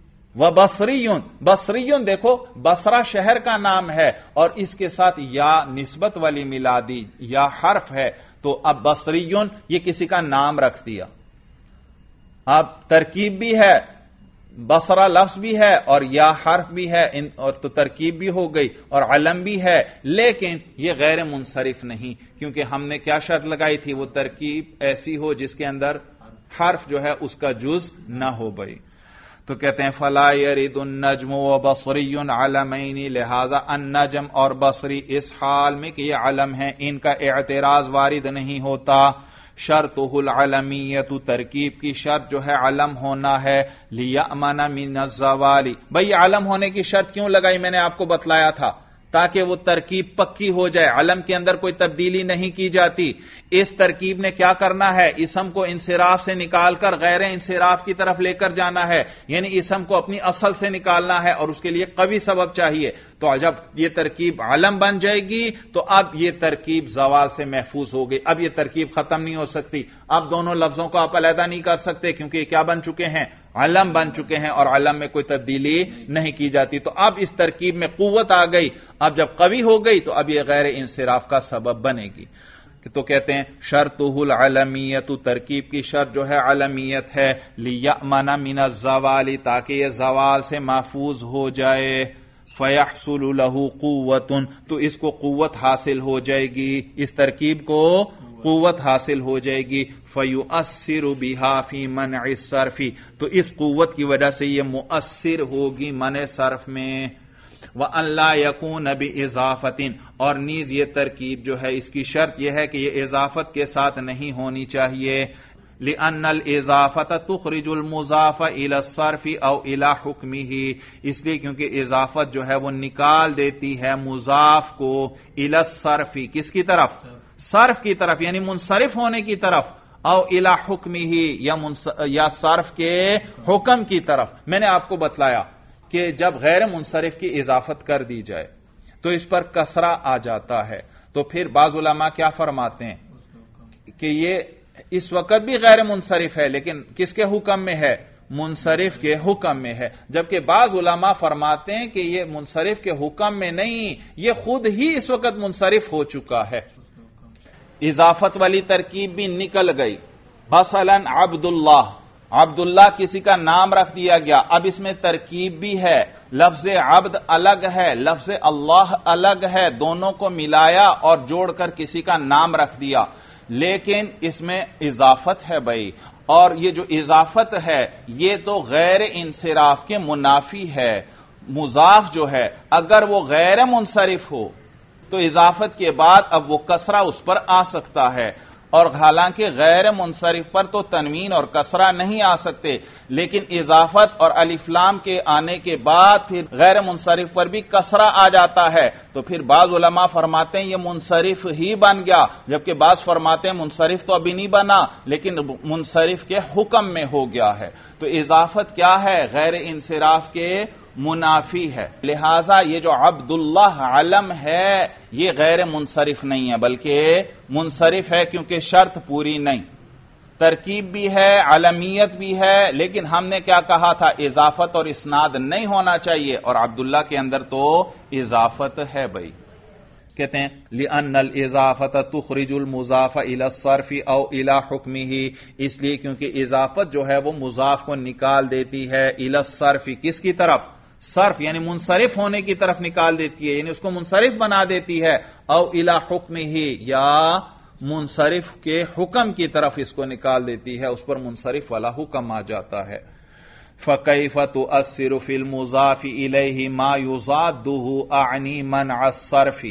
بصریون دیکھو بصرہ شہر کا نام ہے اور اس کے ساتھ یا نسبت والی ملا دی، یا حرف ہے، تو اب بصریون یہ کسی کا نام رکھ دیا. اب ترکیب بھی ہے، بصرہ لفظ بھی ہے اور یا حرف بھی ہے، اور تو ترکیب بھی ہو گئی اور علم بھی ہے، لیکن یہ غیر منصرف نہیں، کیونکہ ہم نے کیا شرط لگائی تھی؟ وہ ترکیب ایسی ہو جس کے اندر حرف جو ہے اس کا جز نہ ہو بھائی. تو کہتے ہیں فلا يرد النجم وبصری علمین، لہذا النجم اور بصری اس حال میں کہ یہ علم ہیں ان کا اعتراض وارد نہیں ہوتا. شرطہ العلمیت، ترکیب کی شرط جو ہے علم ہونا ہے. لیأمن من الزوال، بھئی علم ہونے کی شرط کیوں لگائی؟ میں نے آپ کو بتلایا تھا تاکہ وہ ترکیب پکی ہو جائے، علم کے اندر کوئی تبدیلی نہیں کی جاتی. اس ترکیب نے کیا کرنا ہے؟ اسم کو انصراف سے نکال کر غیر انصراف کی طرف لے کر جانا ہے، یعنی اسم کو اپنی اصل سے نکالنا ہے، اور اس کے لیے قوی سبب چاہیے. تو جب یہ ترکیب علم بن جائے گی تو اب یہ ترکیب زوال سے محفوظ ہو گئی. اب یہ ترکیب ختم نہیں ہو سکتی. اب دونوں لفظوں کو آپ علیحدہ نہیں کر سکتے، کیونکہ یہ کیا بن چکے ہیں؟ علم بن چکے ہیں، اور علم میں کوئی تبدیلی نہیں کی جاتی. تو اب اس ترکیب میں قوت آ گئی. اب جب قوی ہو گئی تو اب یہ غیر انصراف کا سبب بنے گی. تو کہتے ہیں شرطہ العلمیت، ترکیب کی شرط جو ہے علمیت ہے. لیأمن من الزوال، تاکہ یہ زوال سے محفوظ ہو جائے. فیحصل له قوت، تو اس کو قوت حاصل ہو جائے گی، اس ترکیب کو قوت حاصل ہو جائے گی. فیؤثر بها فی منع الصرف، تو اس قوت کی وجہ سے یہ مؤثر ہوگی منع صرف میں. وَأَن لَا يَكُونَ بِإِضَافَةٍ، اور نیز یہ ترکیب جو ہے اس کی شرط یہ ہے کہ یہ اضافت کے ساتھ نہیں ہونی چاہیے. لِأَنَّ الْإِضَافَةَ تُخْرِجُ الْمُضَافَ إِلَى الصَّرْفِ أَوْ إِلَى حُكْمِهِ، اس لیے کیونکہ اضافت جو ہے وہ نکال دیتی ہے مضاف کو إِلَى الصَّرْفِ، کس کی طرف؟ صرف کی طرف، یعنی منصرف ہونے کی طرف. او الى حکمہ، یا صرف کے حکم کی طرف. میں نے آپ کو بتلایا کہ جب غیر منصرف کی اضافت کر دی جائے تو اس پر کسرہ آ جاتا ہے، تو پھر بعض علماء کیا فرماتے ہیں کہ یہ اس وقت بھی غیر منصرف ہے، لیکن کس کے حکم میں ہے؟ منصرف کے حکم میں ہے. جبکہ بعض علماء فرماتے ہیں کہ یہ منصرف کے حکم میں نہیں، یہ خود ہی اس وقت منصرف ہو چکا ہے. اضافت والی ترکیب بھی نکل گئی. مثلا عبداللہ کسی کا نام رکھ دیا گیا، اب اس میں ترکیب بھی ہے، لفظ عبد الگ ہے، لفظ اللہ الگ ہے، دونوں کو ملایا اور جوڑ کر کسی کا نام رکھ دیا، لیکن اس میں اضافت ہے بھائی. اور یہ جو اضافت ہے یہ تو غیر انصراف کے منافی ہے. مضاف جو ہے اگر وہ غیر منصرف ہو تو اضافت کے بعد اب وہ کسرہ اس پر آ سکتا ہے، اور حالانکہ غیر منصرف پر تو تنوین اور کسرہ نہیں آ سکتے، لیکن اضافت اور الف لام کے آنے کے بعد پھر غیر منصرف پر بھی کسرہ آ جاتا ہے. تو پھر بعض علماء فرماتے ہیں یہ منصرف ہی بن گیا، جبکہ بعض فرماتے ہیں منصرف تو ابھی نہیں بنا لیکن منصرف کے حکم میں ہو گیا ہے. تو اضافت کیا ہے؟ غیر انصراف کے منافی ہے. لہذا یہ جو عبداللہ علم ہے یہ غیر منصرف نہیں ہے بلکہ منصرف ہے، کیونکہ شرط پوری نہیں. ترکیب بھی ہے، علمیت بھی ہے، لیکن ہم نے کیا کہا تھا؟ اضافت اور اسناد نہیں ہونا چاہیے، اور عبداللہ کے اندر تو اضافت ہے بھائی. کہتے ہیں لِأَنَّ الْإِضَافَةَ تُخْرِجُ الْمُضَافَ إِلَى الصَّرْفِ أَوْ إِلَى حُكْمِهِ، اس لیے کیونکہ اضافت جو ہے وہ مضاف کو نکال دیتی ہے إِلَى الصَّرْفِ، کس کی طرف؟ صرف، یعنی منصرف ہونے کی طرف نکال دیتی ہے، یعنی اس کو منصرف بنا دیتی ہے. او الى حکمہ، یا منصرف کے حکم کی طرف اس کو نکال دیتی ہے، اس پر منصرف والا حکم آ جاتا ہے. فکیف تؤثر فی المضاف الیہ ما یضادہ اعنی منع الصرف.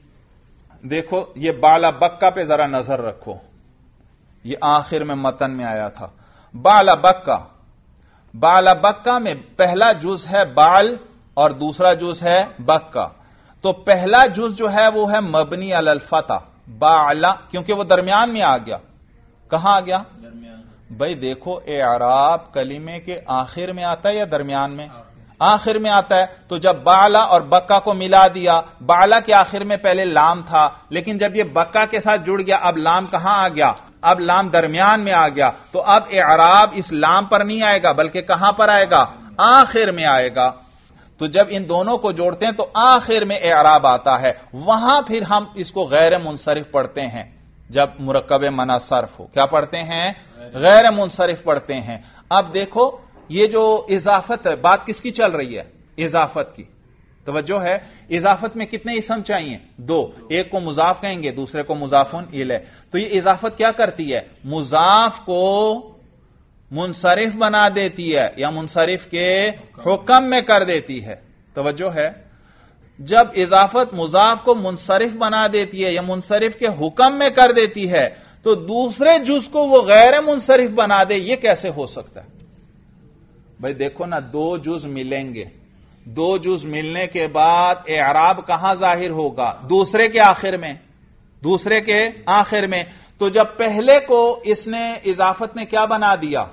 دیکھو یہ بالا بکا پہ ذرا نظر رکھو، یہ آخر میں متن میں آیا تھا. بالا بکا بالا بکا میں پہلا جز ہے بال اور دوسرا جز ہے بکا، تو پہلا جز جو ہے وہ ہے مبنی علی الفتح بالا، کیونکہ وہ درمیان میں آ گیا۔ کہاں آ گیا؟ بھائی دیکھو اعراب کلمے کے آخر میں آتا ہے یا درمیان میں؟ آخر میں آتا ہے۔ تو جب بالا اور بکا کو ملا دیا، بالا کے آخر میں پہلے لام تھا، لیکن جب یہ بکا کے ساتھ جڑ گیا اب لام کہاں آ گیا؟ اب لام درمیان میں آ گیا، تو اب اعراب اس لام پر نہیں آئے گا بلکہ کہاں پر آئے گا؟ آخر میں آئے گا۔ تو جب ان دونوں کو جوڑتے ہیں تو آخر میں اعراب آتا ہے، وہاں پھر ہم اس کو غیر منصرف پڑھتے ہیں۔ جب مرکب منع صرف ہو کیا پڑھتے ہیں؟ غیر منصرف پڑھتے ہیں۔ اب دیکھو یہ جو اضافت ہے، بات کس کی چل رہی ہے؟ اضافت کی۔ توجہ ہے، اضافت میں کتنے اسم چاہیے؟ دو، ایک کو مضاف کہیں گے دوسرے کو مضاف الیہ۔ تو یہ اضافت کیا کرتی ہے؟ مضاف کو منصرف بنا دیتی ہے یا منصرف کے حکم میں کر دیتی ہے۔ توجہ ہے، جب اضافت مضاف کو منصرف بنا دیتی ہے یا منصرف کے حکم میں کر دیتی ہے تو دوسرے جز کو وہ غیر منصرف بنا دے، یہ کیسے ہو سکتا ہے؟ بھائی دیکھو نا، دو جز ملیں گے، دو جز ملنے کے بعد اعراب کہاں ظاہر ہوگا؟ دوسرے کے آخر میں، دوسرے کے آخر میں۔ تو جب پہلے کو اس نے اضافت نے کیا بنا دیا؟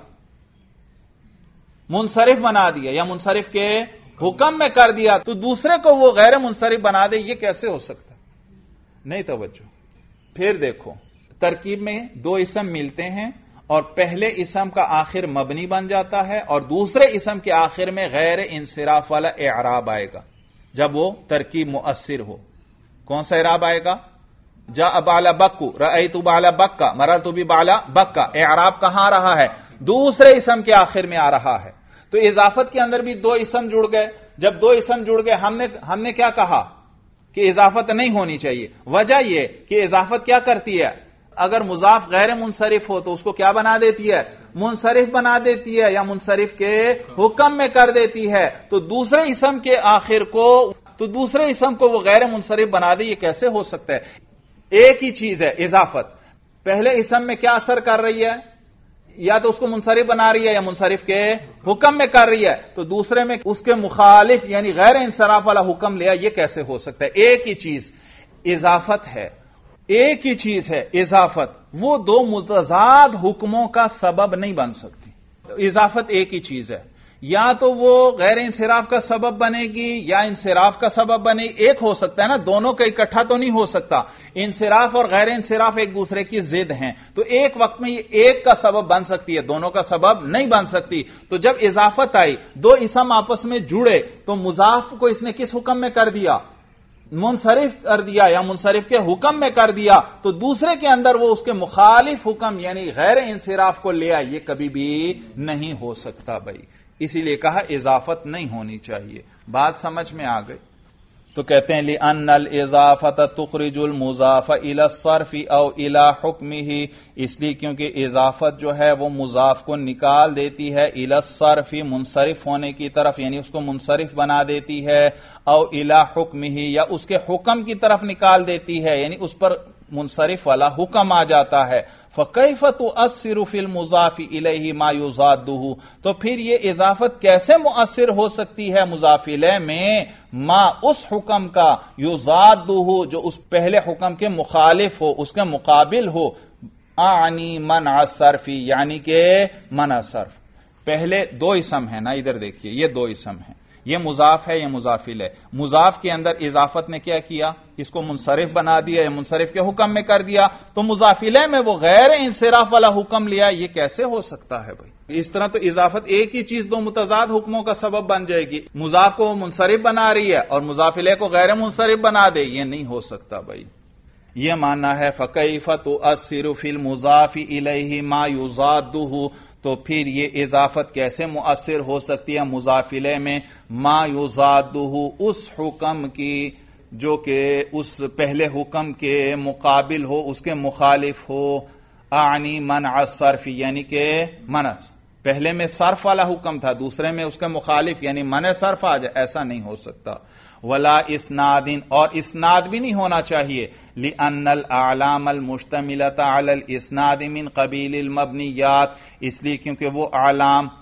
منصرف بنا دیا یا منصرف کے حکم میں کر دیا، تو دوسرے کو وہ غیر منصرف بنا دے، یہ کیسے ہو سکتا؟ نہیں توجہ۔ پھر دیکھو ترکیب میں دو اسم ملتے ہیں اور پہلے اسم کا آخر مبنی بن جاتا ہے اور دوسرے اسم کے آخر میں غیر انصراف والا اعراب آئے گا جب وہ ترکیب مؤثر ہو۔ کون سا اعراب آئے گا؟ جاء بالا بکو، رأیت بالا بکا، مررت ببالا بکا۔ اعراب کہاں آ رہا ہے؟ دوسرے اسم کے آخر میں آ رہا ہے۔ تو اضافت کے اندر بھی دو اسم جڑ گئے، جب دو اسم جڑ گئے ہم نے کیا کہا کہ اضافت نہیں ہونی چاہیے۔ وجہ یہ کہ اضافت کیا کرتی ہے؟ اگر مضاف غیر منصرف ہو تو اس کو کیا بنا دیتی ہے؟ منصرف بنا دیتی ہے یا منصرف کے حکم میں کر دیتی ہے۔ تو دوسرے اسم کے آخر کو، تو دوسرے اسم کو وہ غیر منصرف بنا دے، یہ کیسے ہو سکتا ہے؟ ایک ہی چیز ہے اضافت، پہلے اسم میں کیا اثر کر رہی ہے؟ یا تو اس کو منصرف بنا رہی ہے یا منصرف کے حکم میں کر رہی ہے، تو دوسرے میں اس کے مخالف یعنی غیر انصراف والا حکم لیا، یہ کیسے ہو سکتا ہے؟ ایک ہی چیز اضافت ہے، ایک ہی چیز ہے اضافت، وہ دو متضاد حکموں کا سبب نہیں بن سکتی۔ اضافت ایک ہی چیز ہے، یا تو وہ غیر انصراف کا سبب بنے گی یا انصراف کا سبب بنے گی، ایک ہو سکتا ہے نا، دونوں کا اکٹھا تو نہیں ہو سکتا۔ انصراف اور غیر انصراف ایک دوسرے کی ضد ہیں، تو ایک وقت میں یہ ایک کا سبب بن سکتی ہے، دونوں کا سبب نہیں بن سکتی۔ تو جب اضافت آئی، دو اسم آپس میں جڑے، تو مضاف کو اس نے کس حکم میں کر دیا؟ منصرف کر دیا یا منصرف کے حکم میں کر دیا، تو دوسرے کے اندر وہ اس کے مخالف حکم یعنی غیر انصراف کو لے آئی، یہ کبھی بھی نہیں ہو سکتا بھائی، اسی لیے کہا اضافت نہیں ہونی چاہیے۔ بات سمجھ میں آ گئی؟ تو کہتے ہیں لِأَنَّ الْإِضَافَةَ تُخْرِجُ الْمُضَافَ إِلَى الصَّرْفِ أَوْ إِلَى حُكْمِهِ، اس لیے کیونکہ اضافت جو ہے وہ مضاف کو نکال دیتی ہے إِلَى الصَّرْفِ، منصرف ہونے کی طرف، یعنی اس کو منصرف بنا دیتی ہے، أو إِلَى حُكْمِهِ، یا اس کے حکم کی طرف نکال دیتی ہے، یعنی اس پر منصرف والا حکم آ جاتا ہے۔ فَكَيْفَ تُؤَثِّرُ فِي الْمُضَافِ إِلَيْهِ مَا يُضَادُّهُ، تو پھر یہ اضافت کیسے مؤثر ہو سکتی ہے مضاف الیہ میں؟ ما اس حکم کا، یضادہ جو اس پہلے حکم کے مخالف ہو، اس کے مقابل ہو، اعنی منع الصرف، یعنی کہ منع صرف۔ پہلے دو اسم ہیں نا، ادھر دیکھیے یہ دو اسم ہیں، یہ مضاف ہے، یہ مضاف الیہ۔ مضاف کے اندر اضافت نے کیا کیا؟ اس کو منصرف بنا دیا یا منصرف کے حکم میں کر دیا، تو مضاف الیہ میں وہ غیر انصراف والا حکم لیا، یہ کیسے ہو سکتا ہے بھائی؟ اس طرح تو اضافت ایک ہی چیز دو متضاد حکموں کا سبب بن جائے گی، مضاف کو منصرف بنا رہی ہے اور مضاف الیہ کو غیر منصرف بنا دے، یہ نہیں ہو سکتا بھائی۔ یہ ماننا ہے فَكَيْفَ تُؤَثِّرُ فِي الْمُضَافِ إِلَيْهِ مَا يُضَادُّهُ، تو پھر یہ اضافت کیسے مؤثر ہو سکتی ہے مضاف الیہ میں؟ ما یضادہ، اس حکم کی جو کہ اس پہلے حکم کے مقابل ہو، اس کے مخالف ہو، اعنی منع الصرف، یعنی کہ منع، پہلے میں صرف والا حکم تھا، دوسرے میں اس کے مخالف یعنی منع صرف آ جائے، ایسا نہیں ہو سکتا۔ ولا اسناد، اور اسناد بھی نہیں ہونا چاہیے، لأن الاعلام المشتملة على الاسناد من قبیل المبنیات، اس لیے کیونکہ وہ اعلام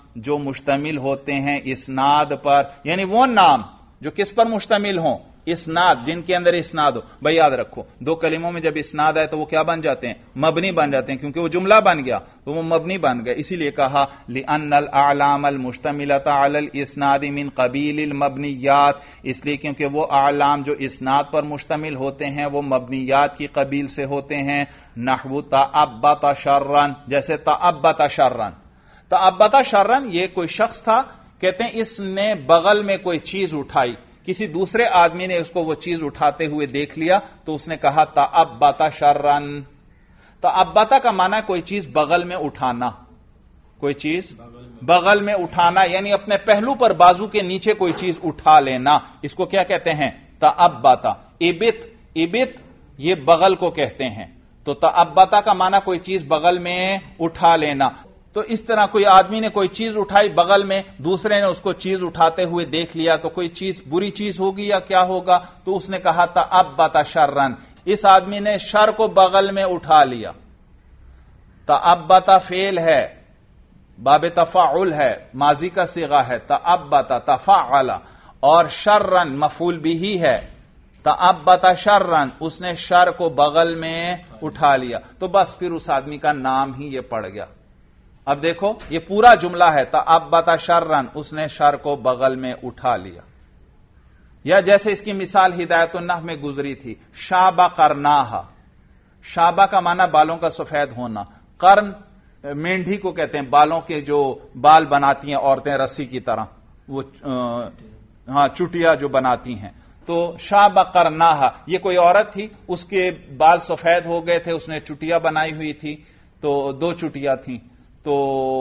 جو مشتمل ہوتے ہیں اسناد پر، یعنی وہ نام جو کس پر مشتمل ہوں؟ اسناد، جن کے اندر اسناد ہو۔ بھائی یاد رکھو، دو کلموں میں جب اسناد آئے تو وہ کیا بن جاتے ہیں؟ مبنی بن جاتے ہیں، کیونکہ وہ جملہ بن گیا تو وہ مبنی بن گئے۔ اسی لیے کہا لِأَنَّ الْأَعْلَامَ الْمُشْتَمِلَةَ عَلَى الْإِسْنَادِ مِنْ قَبِيلِ الْمَبْنِيَّاتِ، اس لیے کیونکہ وہ اعلام جو اسناد پر مشتمل ہوتے ہیں وہ مبنیات کی قبیل سے ہوتے ہیں۔ نحو تَأَبَّطَ شَرًّا، جیسے تَأَبَّطَ شَرًّا۔ تَأَبَّطَ شَرًّا یہ کوئی شخص تھا، کہتے ہیں اس نے بغل میں کوئی چیز اٹھائی، کسی دوسرے آدمی نے اس کو وہ چیز اٹھاتے ہوئے دیکھ لیا تو اس نے کہا تأبط شرًا۔ تأبط کا معنی کوئی چیز بغل میں اٹھانا، کوئی چیز بغل میں اٹھانا، یعنی اپنے پہلو پر بازو کے نیچے کوئی چیز اٹھا لینا، اس کو کیا کہتے ہیں؟ تأبط۔ ابت یہ بغل کو کہتے ہیں، تو تأبط کا معنی کوئی چیز بغل میں اٹھا لینا۔ تو اس طرح کوئی آدمی نے کوئی چیز اٹھائی بغل میں، دوسرے نے اس کو چیز اٹھاتے ہوئے دیکھ لیا تو کوئی چیز بری چیز ہوگی یا کیا ہوگا؟ تو اس نے کہا تأبط شرًا، اس آدمی نے شر کو بغل میں اٹھا لیا۔ تأبط فعل ہے، باب تفاعل ہے، ماضی کا صیغہ ہے، تأبط تفاعل، اور شرًا مفعول بھی ہے۔ تأبط شرًا، اس نے شر کو بغل میں اٹھا لیا، تو بس پھر اس آدمی کا نام ہی یہ پڑ گیا۔ اب دیکھو یہ پورا جملہ ہے، تأبط شرًا، اس نے شر کو بغل میں اٹھا لیا۔ یا جیسے اس کی مثال ہدایت النحو میں گزری تھی، شاب قرناہا۔ شابہ کا معنی بالوں کا سفید ہونا، قرن مینڈھی کو کہتے ہیں، بالوں کے جو بال بناتی ہیں عورتیں رسی کی طرح، وہ چٹیا جو بناتی ہیں، تو شاب قرناہا، یہ کوئی عورت تھی، اس کے بال سفید ہو گئے تھے، اس نے چٹیا بنائی ہوئی تھی، تو دو چٹیا تھیں، تو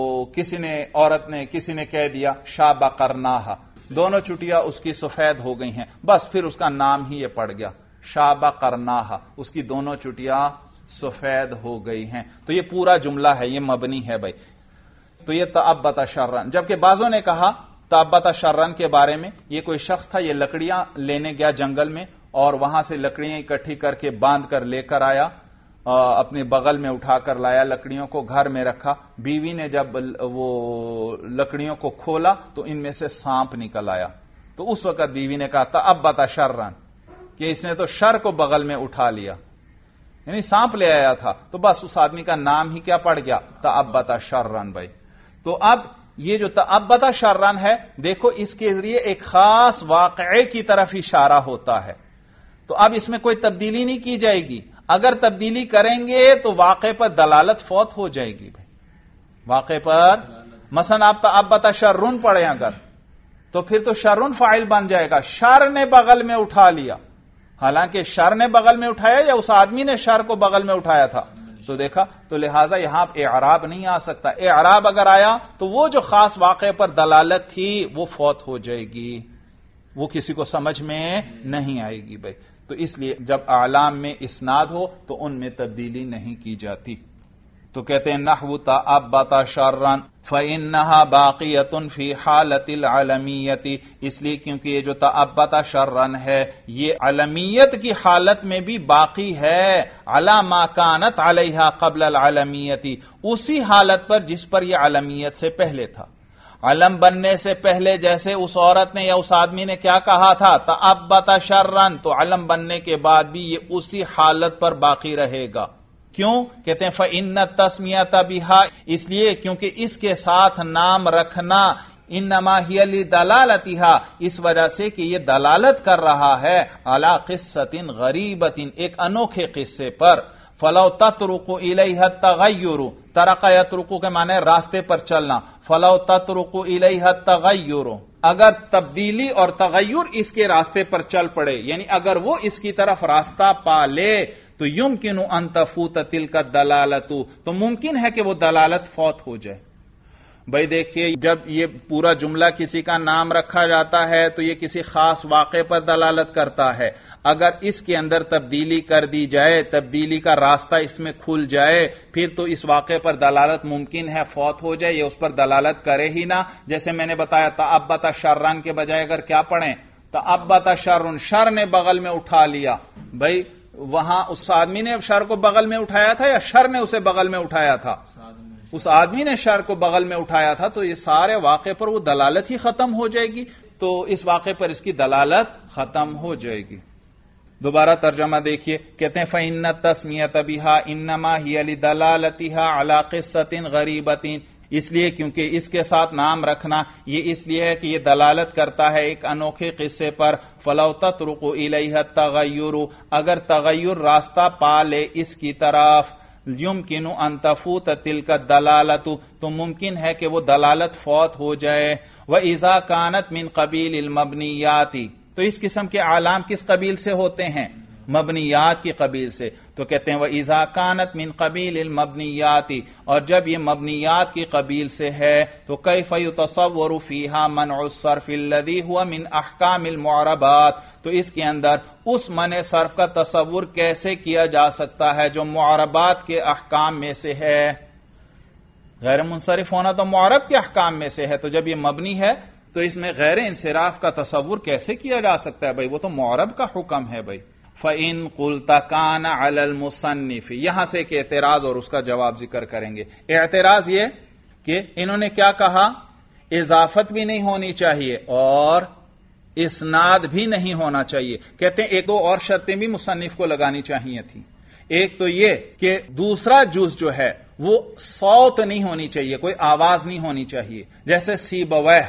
کسی نے کہہ دیا شاب قرناہا، دونوں چٹیا اس کی سفید ہو گئی ہیں، بس پھر اس کا نام ہی یہ پڑ گیا، شاب قرناہا، اس کی دونوں چٹیا سفید ہو گئی ہیں۔ تو یہ پورا جملہ ہے، یہ مبنی ہے بھائی۔ تو یہ تأبط شرًا۔ جبکہ بعضوں نے کہا تأبط شرًا کے بارے میں، یہ کوئی شخص تھا، یہ لکڑیاں لینے گیا جنگل میں، اور وہاں سے لکڑیاں اکٹھی کر کے باندھ کر لے کر آیا، اپنے بغل میں اٹھا کر لایا، لکڑیوں کو گھر میں رکھا۔ بیوی نے جب وہ لکڑیوں کو کھولا تو ان میں سے سانپ نکل آیا، تو اس وقت بیوی نے کہا تأبط شرًا، کہ اس نے تو شر کو بغل میں اٹھا لیا، یعنی سانپ لے آیا تھا، تو بس اس آدمی کا نام ہی کیا پڑ گیا؟ تأبط شرًا بھائی۔ تو اب یہ جو تأبط شرًا ہے، دیکھو اس کے ذریعے ایک خاص واقعے کی طرف اشارہ ہوتا ہے، تو اب اس میں کوئی تبدیلی نہیں کی جائے گی۔ اگر تبدیلی کریں گے تو واقعے پر دلالت فوت ہو جائے گی بھائی، واقعے پر مثلا آپ تأبط شرٌ پڑھیں اگر، تو پھر تو شرٌ فاعل بن جائے گا، شر نے بغل میں اٹھا لیا، حالانکہ شر نے بغل میں اٹھایا یا اس آدمی نے شر کو بغل میں اٹھایا تھا؟ تو دیکھا، تو لہٰذا یہاں اعراب نہیں آ سکتا، اعراب اگر آیا تو وہ جو خاص واقعے پر دلالت تھی وہ فوت ہو جائے گی، وہ کسی کو سمجھ میں نہیں آئے گی بھائی۔ تو اس لیے جب اعلام میں اسناد ہو تو ان میں تبدیلی نہیں کی جاتی۔ تو کہتے ہیں نحو تأبط شرًا فإنها باقیۃ فی حالۃ العلمیۃ، اس لیے کیونکہ یہ جو تأبط شرًا ہے یہ علمیت کی حالت میں بھی باقی ہے، علی ما کانت علیہا قبل العلمیۃ، اسی حالت پر جس پر یہ علمیت سے پہلے تھا۔ علم بننے سے پہلے جیسے اس عورت نے یا اس آدمی نے کیا کہا تھا؟ تأبط شرًا، تو علم بننے کے بعد بھی یہ اسی حالت پر باقی رہے گا۔ کیوں؟ کہتے ہیں فإن التسمیۃ بها، اس لیے کیونکہ اس کے ساتھ نام رکھنا انما ہی لدلالتها، اس وجہ سے کہ یہ دلالت کر رہا ہے علی قصۃ غریبۃ، ایک انوکھے قصے پر۔ فلو تترک الیہ التغیر، ترک یترک کے معنی راستے پر چلنا، فلو تترک الیہ التغیر، اگر تبدیلی اور تغیر اس کے راستے پر چل پڑے، یعنی اگر وہ اس کی طرف راستہ پا لے تو یمکن ان تفوت تلک الدلالۃ، تو ممکن ہے کہ وہ دلالت فوت ہو جائے۔ بھائی دیکھیے، جب یہ پورا جملہ کسی کا نام رکھا جاتا ہے تو یہ کسی خاص واقعے پر دلالت کرتا ہے، اگر اس کے اندر تبدیلی کر دی جائے، تبدیلی کا راستہ اس میں کھل جائے، پھر تو اس واقعے پر دلالت ممکن ہے فوت ہو جائے، یہ اس پر دلالت کرے ہی نہ۔ جیسے میں نے بتایا تأبط شرًا کے بجائے اگر کیا پڑھیں؟ تأبط شرٌ، شر نے بغل میں اٹھا لیا، بھائی وہاں اس آدمی نے شر کو بغل میں اٹھایا تھا یا شر نے اسے بغل میں اٹھایا تھا؟ اس آدمی نے شر کو بغل میں اٹھایا تھا، تو یہ سارے واقعے پر وہ دلالت ہی ختم ہو جائے گی، تو اس واقعے پر اس کی دلالت ختم ہو جائے گی۔ دوبارہ ترجمہ دیکھیے، کہتے ہیں فَإِنَّ التَّسْمِيَةَ بِهَا إِنَّمَا هِيَ لِدَلَالَتِهَا عَلَى قِصَّةٍ غَرِيبَةٍ، اس لیے کیونکہ اس کے ساتھ نام رکھنا یہ اس لیے ہے کہ یہ دلالت کرتا ہے ایک انوکھے قصے پر۔ فَلَوْ تَطْرُقُ إِلَيْهَا التَّغَيُّرُ، اگر تغیر راستہ پا لے اس کی طرف، يمكن ان تفوت تلك الدلالة، تو ممکن ہے کہ وہ دلالت فوت ہو جائے۔ وَإِذَا كَانَتْ مِنْ قَبِيلِ الْمَبْنِيَّاتِ، تو اس قسم کے اعلام کس قبیل سے ہوتے ہیں؟ مبنیات کی قبیل سے۔ تو کہتے ہیں وَإِذَا كَانَتْ مِنْ قَبِيلِ الْمَبْنِيَّاتِ، اور جب یہ مبنیات کی قبیل سے ہے تو كيف يتصور فيها منع الصرف الذي هو من احکام المعربات، تو اس کے اندر اس منع صرف کا تصور کیسے کیا جا سکتا ہے جو معربات کے احکام میں سے ہے؟ غیر منصرف ہونا تو معرب کے احکام میں سے ہے، تو جب یہ مبنی ہے تو اس میں غیر انصراف کا تصور کیسے کیا جا سکتا ہے؟ بھائی وہ تو معرب کا حکم ہے۔ بھائی فَإِن قُلْتَ كَانَ عَلَى الْمُصَنِّفِ، یہاں سے ایک اعتراض اور اس کا جواب ذکر کریں گے۔ اعتراض یہ کہ انہوں نے کیا کہا؟ اضافت بھی نہیں ہونی چاہیے اور اسناد بھی نہیں ہونا چاہیے۔ کہتے ہیں ایک دو اور شرطیں بھی مصنف کو لگانی چاہیے تھی۔ ایک تو یہ کہ دوسرا جز جو ہے وہ صوت نہیں ہونی چاہیے، کوئی آواز نہیں ہونی چاہیے، جیسے سیبویہ،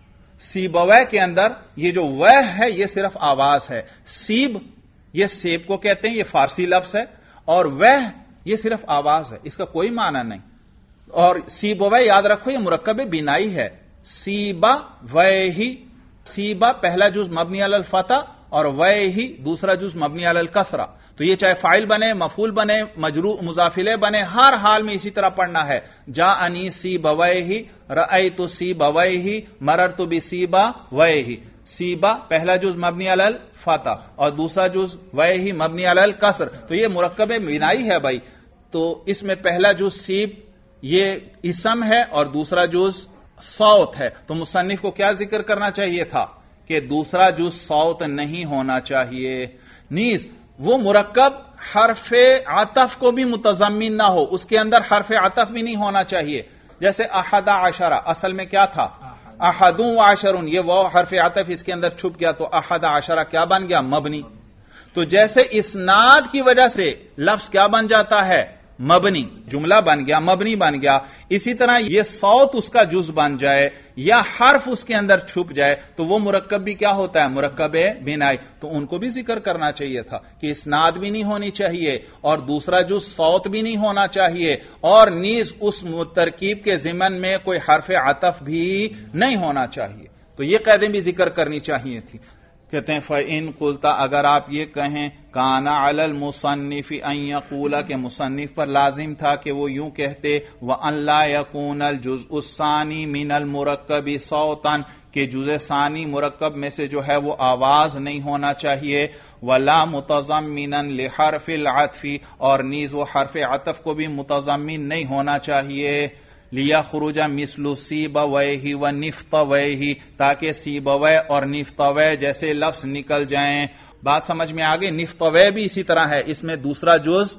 سیبویہ کے اندر یہ جو وہ ہے یہ صرف آواز ہے۔ سیب یہ سیب کو کہتے ہیں، یہ فارسی لفظ ہے، اور وہ یہ صرف آواز ہے، اس کا کوئی معنی نہیں۔ اور سیبویہ یاد رکھو یہ مرکب بینائی ہے، سیبا وہی، سیبا پہلا جز مبنی علی الفتح اور وہی دوسرا جز مبنی علی الکسرہ، تو یہ چاہے فاعل بنے، مفعول بنے، مجرور مضاف الیہ بنے، ہر حال میں اسی طرح پڑھنا ہے۔ جاءنی سیبویہ، رأیت سیبویہ، مررت بسیبویہ۔ سیبا پہلا جز مبنی علی الفتح اور دوسرا جز وہی مبنی علی الکسر، تو یہ مرکب بنائی ہے بھائی۔ تو اس میں پہلا جز سیب یہ اسم ہے اور دوسرا جز صوت ہے، تو مصنف کو کیا ذکر کرنا چاہیے تھا کہ دوسرا جز صوت نہیں ہونا چاہیے۔ نیز وہ مرکب حرف عطف کو بھی متضمن نہ ہو، اس کے اندر حرف عطف بھی نہیں ہونا چاہیے، جیسے احد عشرہ اصل میں کیا تھا؟ احد وعشرون، یہ وہ حرف عطف اس کے اندر چھپ گیا تو احد عشرہ کیا بن گیا؟ مبنی۔ تو جیسے اسناد کی وجہ سے لفظ کیا بن جاتا ہے؟ مبنی، جملہ بن گیا، مبنی بن گیا، اسی طرح یہ صوت اس کا جز بن جائے یا حرف اس کے اندر چھپ جائے تو وہ مرکب بھی کیا ہوتا ہے؟ مرکب بنائی۔ تو ان کو بھی ذکر کرنا چاہیے تھا کہ اسناد بھی نہیں ہونی چاہیے اور دوسرا جز صوت بھی نہیں ہونا چاہیے، اور نیز اس ترکیب کے ضمن میں کوئی حرف عطف بھی نہیں ہونا چاہیے، تو یہ قیدیں بھی ذکر کرنی چاہیے تھی۔ کہتے ہیں فَإِن قُلْتَ، اگر آپ یہ کہیں کَانَ عَلَى الْمُصَنِّفِ أَن يَقُولَ، کہ مصنف پر لازم تھا کہ وہ یوں کہتے وَأَن لَا يَكُونَ الْجُزْءُ الثَّانِي مِنَ الْمُرَكَّبِ صَوْتًا، کہ جزء ثانی مرکب میں سے جو ہے وہ آواز نہیں ہونا چاہیے، وَلَا مُتَضَمِّنًا لِحَرْفِ الْعَطْفِ، اور نیز وہ حرف عطف کو بھی متضمن نہیں ہونا چاہیے، لِيَخْرُجَ مِثْلُ سِيبَوَيْهِ وَنِفْطَوَيْهِ، تاکہ سیبویہ اور نفطویہ جیسے لفظ نکل جائیں۔ بات سمجھ میں آگئی؟ نفطویہ بھی اسی طرح ہے، اس میں دوسرا جز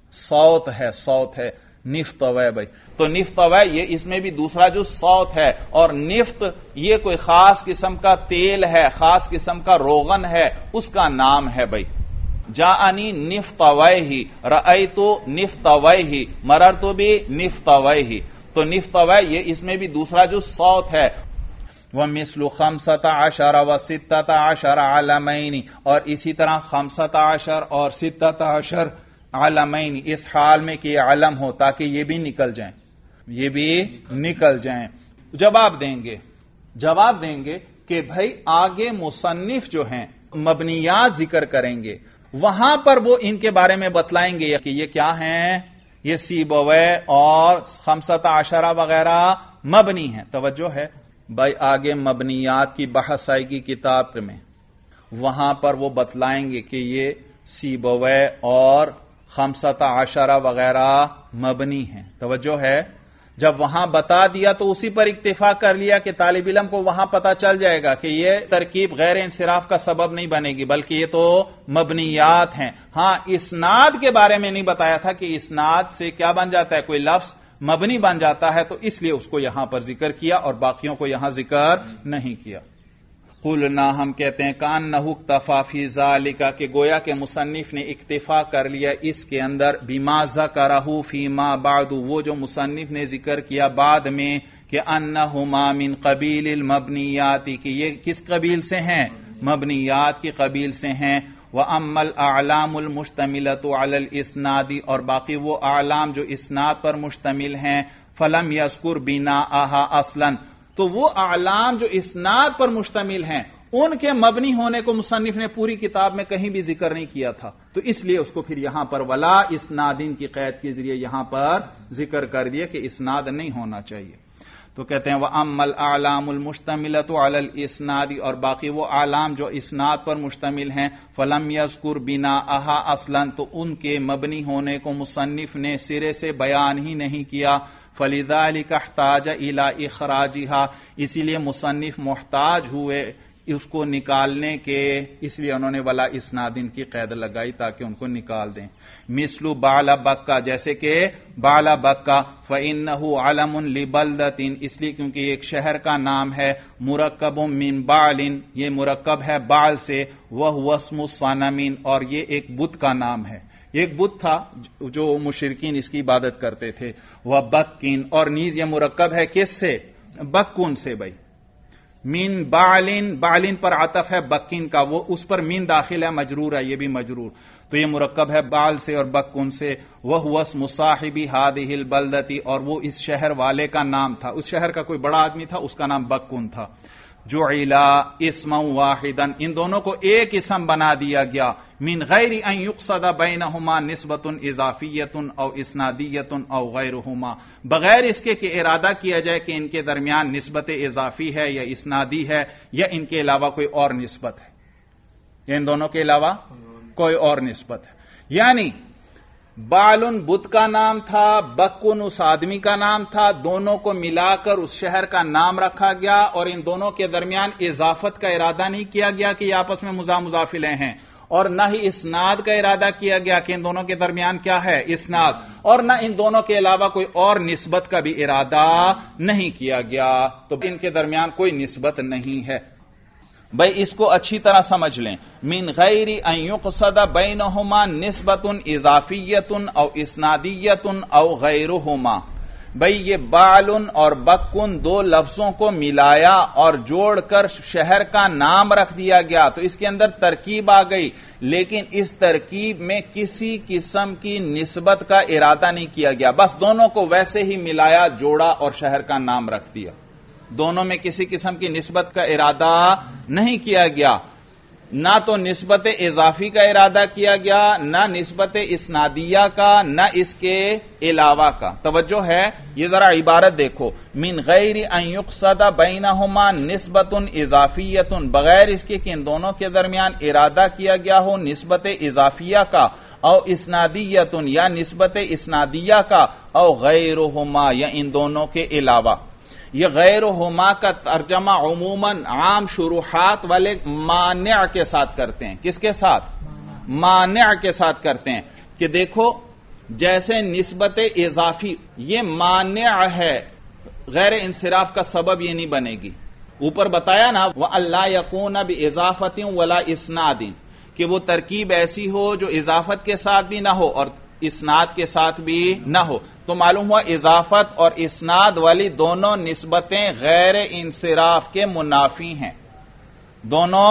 صوت ہے، صوت ہے نفطویہ بھائی، تو نفطویہ یہ اس میں بھی دوسرا جز صوت ہے، اور نفط یہ کوئی خاص قسم کا تیل ہے، خاص قسم کا روغن ہے، اس کا نام ہے بھائی۔ جاءنی نفطویہ، رأیت نفطویہ، مررت بنفطویہ، تو نفطویہ یہ اس میں بھی دوسرا جو صوت ہے۔ وَمِثْلُ 15 و16 عَلَمَيْنِ، اور اسی طرح 15 اور 16 علمین، اس حال میں کہ یہ علم ہو تاکہ یہ بھی نکل جائیں، یہ بھی نکل جائیں۔ جواب دیں گے کہ بھائی آگے مصنف جو ہیں مبنیات ذکر کریں گے، وہاں پر وہ ان کے بارے میں بتلائیں گے کہ یہ کیا ہیں، یہ سیبویہ اور 15 وغیرہ مبنی ہیں۔ توجہ ہے بھائی، آگے مبنیات کی بحث آئے گی کتاب میں، وہاں پر وہ بتلائیں گے کہ یہ سیبویہ اور 15 وغیرہ مبنی ہیں۔ توجہ ہے، جب وہاں بتا دیا تو اسی پر اکتفا کر لیا کہ طالب علم کو وہاں پتا چل جائے گا کہ یہ ترکیب غیر انصراف کا سبب نہیں بنے گی، بلکہ یہ تو مبنیات ہیں۔ ہاں، اسناد کے بارے میں نہیں بتایا تھا کہ اسناد سے کیا بن جاتا ہے، کوئی لفظ مبنی بن جاتا ہے تو اس لیے اس کو یہاں پر ذکر کیا اور باقیوں کو یہاں ذکر نہیں کیا. قلنا ہم کہتے ہیں کانہ اکتفا فی ذالک کہ گویا کہ مصنف نے اکتفا کر لیا اس کے اندر بما ذکرہ فیما بعد وہ جو مصنف نے ذکر کیا بعد میں کہ انہما من قبیل المبنیات کہ یہ کس قبیل سے ہیں مبنیات کی قبیل سے ہیں. وَأَمَّا الْأَعْلَامُ الْمُشْتَمِلَةُ عَلَى الْإِسْنَادِ اور باقی وہ اعلام جو اسناد پر مشتمل ہیں فَلَمْ يَذْكُرْ بِنَاءَهَا اصلاً تو وہ اعلام جو اسناد پر مشتمل ہیں ان کے مبنی ہونے کو مصنف نے پوری کتاب میں کہیں بھی ذکر نہیں کیا تھا تو اس لیے اس کو پھر یہاں پر ولا اسنادین کی قید کے ذریعے یہاں پر ذکر کر دیا کہ اسناد نہیں ہونا چاہیے. تو کہتے ہیں وَأَمَّا الْأَعْلَامُ الْمُشْتَمِلَةُ عَلَى الْإِسْنَادِ اور باقی وہ اعلام جو اسناد پر مشتمل ہیں فَلَمْ يَذْكُرْ بِنَاءَهَا اصلاً تو ان کے مبنی ہونے کو مصنف نے سرے سے بیان ہی نہیں کیا. فَلِذَلِكَ احْتَاجَ إِلَى إِخْرَاجِهَا اسی لیے مصنف محتاج ہوئے اس کو نکالنے کے اس لیے انہوں نے ولا اسنادین کی قید لگائی تاکہ ان کو نکال دیں. مثل بالا بکا جیسے کہ بالا بکا فإنه علم لبلدة اس لیے کیونکہ یہ ایک شہر کا نام ہے مرکب من بعل یہ مرکب ہے بعل سے وهو اسم الصنم اور یہ ایک بت کا نام ہے. ایک بت تھا جو مشرکین اس کی عبادت کرتے تھے. وبکین اور نیز یہ مرکب ہے کس سے بکن سے بھائی من بعلن پر عطف ہے بکین کا وہ اس پر مین داخل ہے مجرور ہے یہ بھی مجرور تو یہ مرکب ہے بعل سے اور بکن سے. وهو اسم صاحب هذه البلدة اور وہ اس شہر والے کا نام تھا اس شہر کا کوئی بڑا آدمی تھا اس کا نام بکن تھا. جعلا اسما واحدا ان دونوں کو ایک اسم بنا دیا گیا من غیر ان یقصد بینہما نسبت اضافیت او اسنادیت او غیرہما بغیر اس کے کہ ارادہ کیا جائے کہ ان کے درمیان نسبت اضافی ہے یا اسنادی ہے یا ان کے علاوہ کوئی اور نسبت ہے یا ان دونوں کے علاوہ کوئی اور نسبت ہے. یعنی بالن بت کا نام تھا بکن اس آدمی کا نام تھا دونوں کو ملا کر اس شہر کا نام رکھا گیا اور ان دونوں کے درمیان اضافت کا ارادہ نہیں کیا گیا کہ یہ آپس میں مضافلے ہیں اور نہ ہی اسناد کا ارادہ کیا گیا کہ ان دونوں کے درمیان کیا ہے اسناد اور نہ ان دونوں کے علاوہ کوئی اور نسبت کا بھی ارادہ نہیں کیا گیا تو ان کے درمیان کوئی نسبت نہیں ہے. بھائی اس کو اچھی طرح سمجھ لیں من غیر ان یقصد بینہما نسبت اضافیت او اسنادیت او غیرہما بھائی یہ بالن اور بکن دو لفظوں کو ملایا اور جوڑ کر شہر کا نام رکھ دیا گیا تو اس کے اندر ترکیب آ گئی لیکن اس ترکیب میں کسی قسم کی نسبت کا ارادہ نہیں کیا گیا بس دونوں کو ویسے ہی ملایا جوڑا اور شہر کا نام رکھ دیا دونوں میں کسی قسم کی نسبت کا ارادہ نہیں کیا گیا نہ تو نسبت اضافی کا ارادہ کیا گیا نہ نسبت اسنادیہ کا نہ اس کے علاوہ کا. توجہ ہے یہ ذرا عبارت دیکھو من غیر ان یقصد بینہما نسبت اضافیت بغیر اس کے کہ ان دونوں کے درمیان ارادہ کیا گیا ہو نسبت اضافیہ کا او اسنادیت یا نسبت اسنادیہ کا او غیرہما یا ان دونوں کے علاوہ. یہ غیرہما کا ترجمہ عموماً عام شروحات والے مانع کے ساتھ کرتے ہیں کس کے ساتھ مانع کے ساتھ کرتے ہیں کہ دیکھو جیسے نسبت اضافی یہ مانع ہے غیر انصراف کا سبب یہ نہیں بنے گی اوپر بتایا نا وَأَلَّا يَكُونَ بِإِضَافَةٍ وَلَا إِسْنَادٍ کہ وہ ترکیب ایسی ہو جو اضافت کے ساتھ بھی نہ ہو اور اسناد کے ساتھ بھی نہ ہو تو معلوم ہوا اضافت اور اسناد والی دونوں نسبتیں غیر انصراف کے منافی ہیں دونوں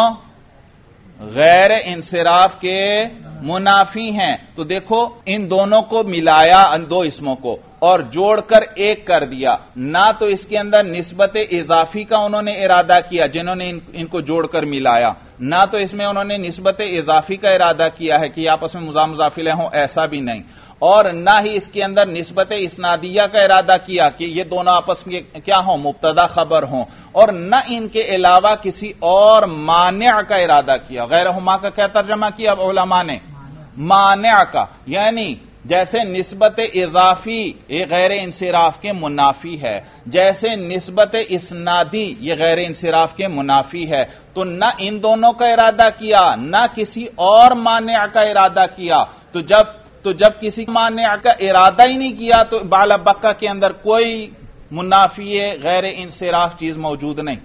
غیر انصراف کے منافی ہیں. تو دیکھو ان دونوں کو ملایا ان دو اسموں کو اور جوڑ کر ایک کر دیا نہ تو اس کے اندر نسبت اضافی کا انہوں نے ارادہ کیا جنہوں نے ان کو جوڑ کر ملایا نہ تو اس میں انہوں نے نسبت اضافی کا ارادہ کیا ہے کہ آپس میں مضافلے ہوں ایسا بھی نہیں اور نہ ہی اس کے اندر نسبت اسنادیہ کا ارادہ کیا کہ یہ دونوں آپس میں کیا ہوں مبتدا خبر ہوں اور نہ ان کے علاوہ کسی اور مانع کا ارادہ کیا. غیرہما کا کیا ترجمہ کیا علماء نے مانع کا یعنی جیسے نسبت اضافی یہ غیر انصراف کے منافی ہے جیسے نسبت اسنادی یہ غیر انصراف کے منافی ہے تو نہ ان دونوں کا ارادہ کیا نہ کسی اور مانع کا ارادہ کیا تو جب تو جب کسی مانع کا ارادہ ہی نہیں کیا تو بالا بکا کے اندر کوئی منافی غیر انصراف چیز موجود نہیں.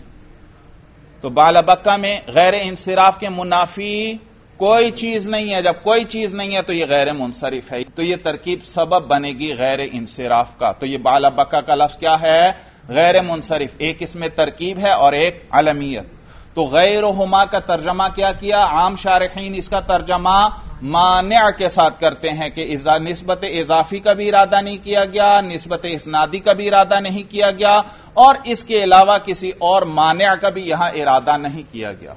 تو بالا بکا میں غیر انصراف کے منافی کوئی چیز نہیں ہے. جب کوئی چیز نہیں ہے تو یہ غیر منصرف ہے. تو یہ ترکیب سبب بنے گی غیر انصراف کا. تو یہ بالا بکا کا لفظ کیا ہے؟ غیر منصرف. ایک اس میں ترکیب ہے اور ایک علمیت. تو غیرہما کا ترجمہ کیا عام شارحین اس کا ترجمہ مانع کے ساتھ کرتے ہیں کہ نسبت اضافی کا بھی ارادہ نہیں کیا گیا، نسبت اسنادی کا بھی ارادہ نہیں کیا گیا، اور اس کے علاوہ کسی اور مانع کا بھی یہاں ارادہ نہیں کیا گیا.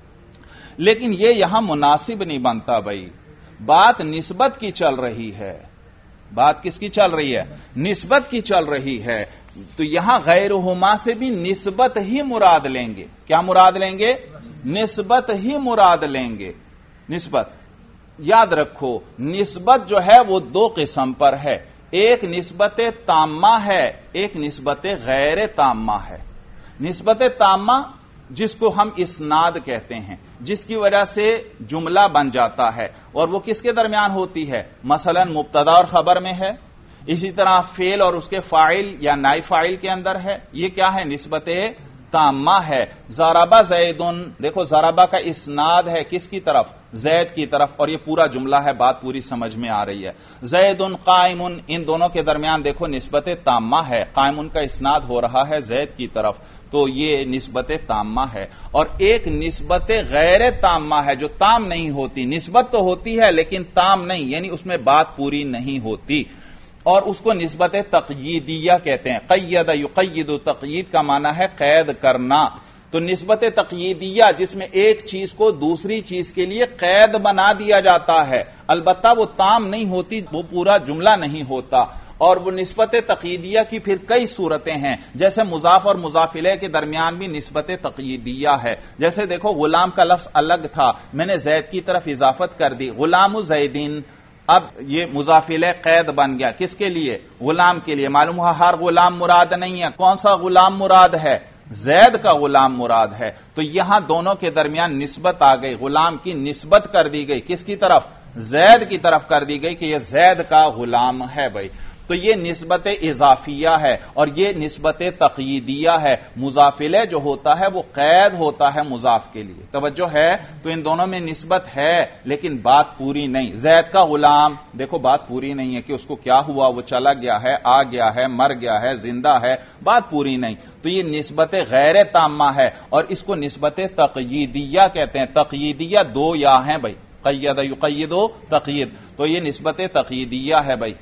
لیکن یہ یہاں مناسب نہیں بنتا بھائی. بات نسبت کی چل رہی ہے. بات کس کی چل رہی ہے؟ نسبت کی چل رہی ہے. تو یہاں غیرہما سے بھی نسبت ہی مراد لیں گے. کیا مراد لیں گے؟ نسبت ہی مراد لیں گے. نسبت یاد رکھو، نسبت جو ہے وہ دو قسم پر ہے. ایک نسبت تامہ ہے، ایک نسبت غیر تامہ ہے. نسبت تامہ جس کو ہم اسناد کہتے ہیں، جس کی وجہ سے جملہ بن جاتا ہے، اور وہ کس کے درمیان ہوتی ہے؟ مثلا مبتدا اور خبر میں ہے. اسی طرح فعل اور اس کے فاعل یا نائب فاعل کے اندر ہے. یہ کیا ہے؟ نسبت تامہ ہے. ضربہ زیدن، دیکھو ضربہ کا اسناد ہے کس کی طرف؟ زید کی طرف، اور یہ پورا جملہ ہے. بات پوری سمجھ میں آ رہی ہے. زیدن قائمن، ان دونوں کے درمیان دیکھو نسبت تامہ ہے. قائمن کا اسناد ہو رہا ہے زید کی طرف، تو یہ نسبت تامہ ہے. اور ایک نسبت غیر تامہ ہے جو تام نہیں ہوتی. نسبت تو ہوتی ہے لیکن تام نہیں، یعنی اس میں بات پوری نہیں ہوتی، اور اس کو نسبت تقییدیہ کہتے ہیں. قید یقید، تقیید کا معنی ہے قید کرنا. تو نسبت تقییدیہ جس میں ایک چیز کو دوسری چیز کے لیے قید بنا دیا جاتا ہے، البتہ وہ تام نہیں ہوتی، وہ پورا جملہ نہیں ہوتا. اور وہ نسبت تقییدیہ کی پھر کئی صورتیں ہیں، جیسے مضاف اور مضاف الیہ کے درمیان بھی نسبت تقییدیہ ہے. جیسے دیکھو غلام کا لفظ الگ تھا، میں نے زید کی طرف اضافت کر دی، غلام زیدین. اب یہ مضاف الیہ قید بن گیا. کس کے لیے؟ غلام کے لیے. معلوم ہوا ہر غلام مراد نہیں ہے. کون سا غلام مراد ہے؟ زید کا غلام مراد ہے. تو یہاں دونوں کے درمیان نسبت آ گئی، غلام کی نسبت کر دی گئی. کس کی طرف؟ زید کی طرف کر دی گئی کہ یہ زید کا غلام ہے بھائی. تو یہ نسبت اضافیہ ہے اور یہ نسبت تقییدیہ ہے. مضاف الیہ جو ہوتا ہے وہ قید ہوتا ہے مضاف کے لیے. توجہ ہے؟ تو ان دونوں میں نسبت ہے لیکن بات پوری نہیں. زید کا غلام، دیکھو بات پوری نہیں ہے کہ اس کو کیا ہوا، وہ چلا گیا ہے، آ گیا ہے، مر گیا ہے، زندہ ہے، بات پوری نہیں. تو یہ نسبت غیر تامہ ہے اور اس کو نسبت تقییدیہ کہتے ہیں. تقییدیہ دو یا ہیں بھائی، قید یقید و تقیید. تو یہ نسبت تقییدیہ ہے بھائی.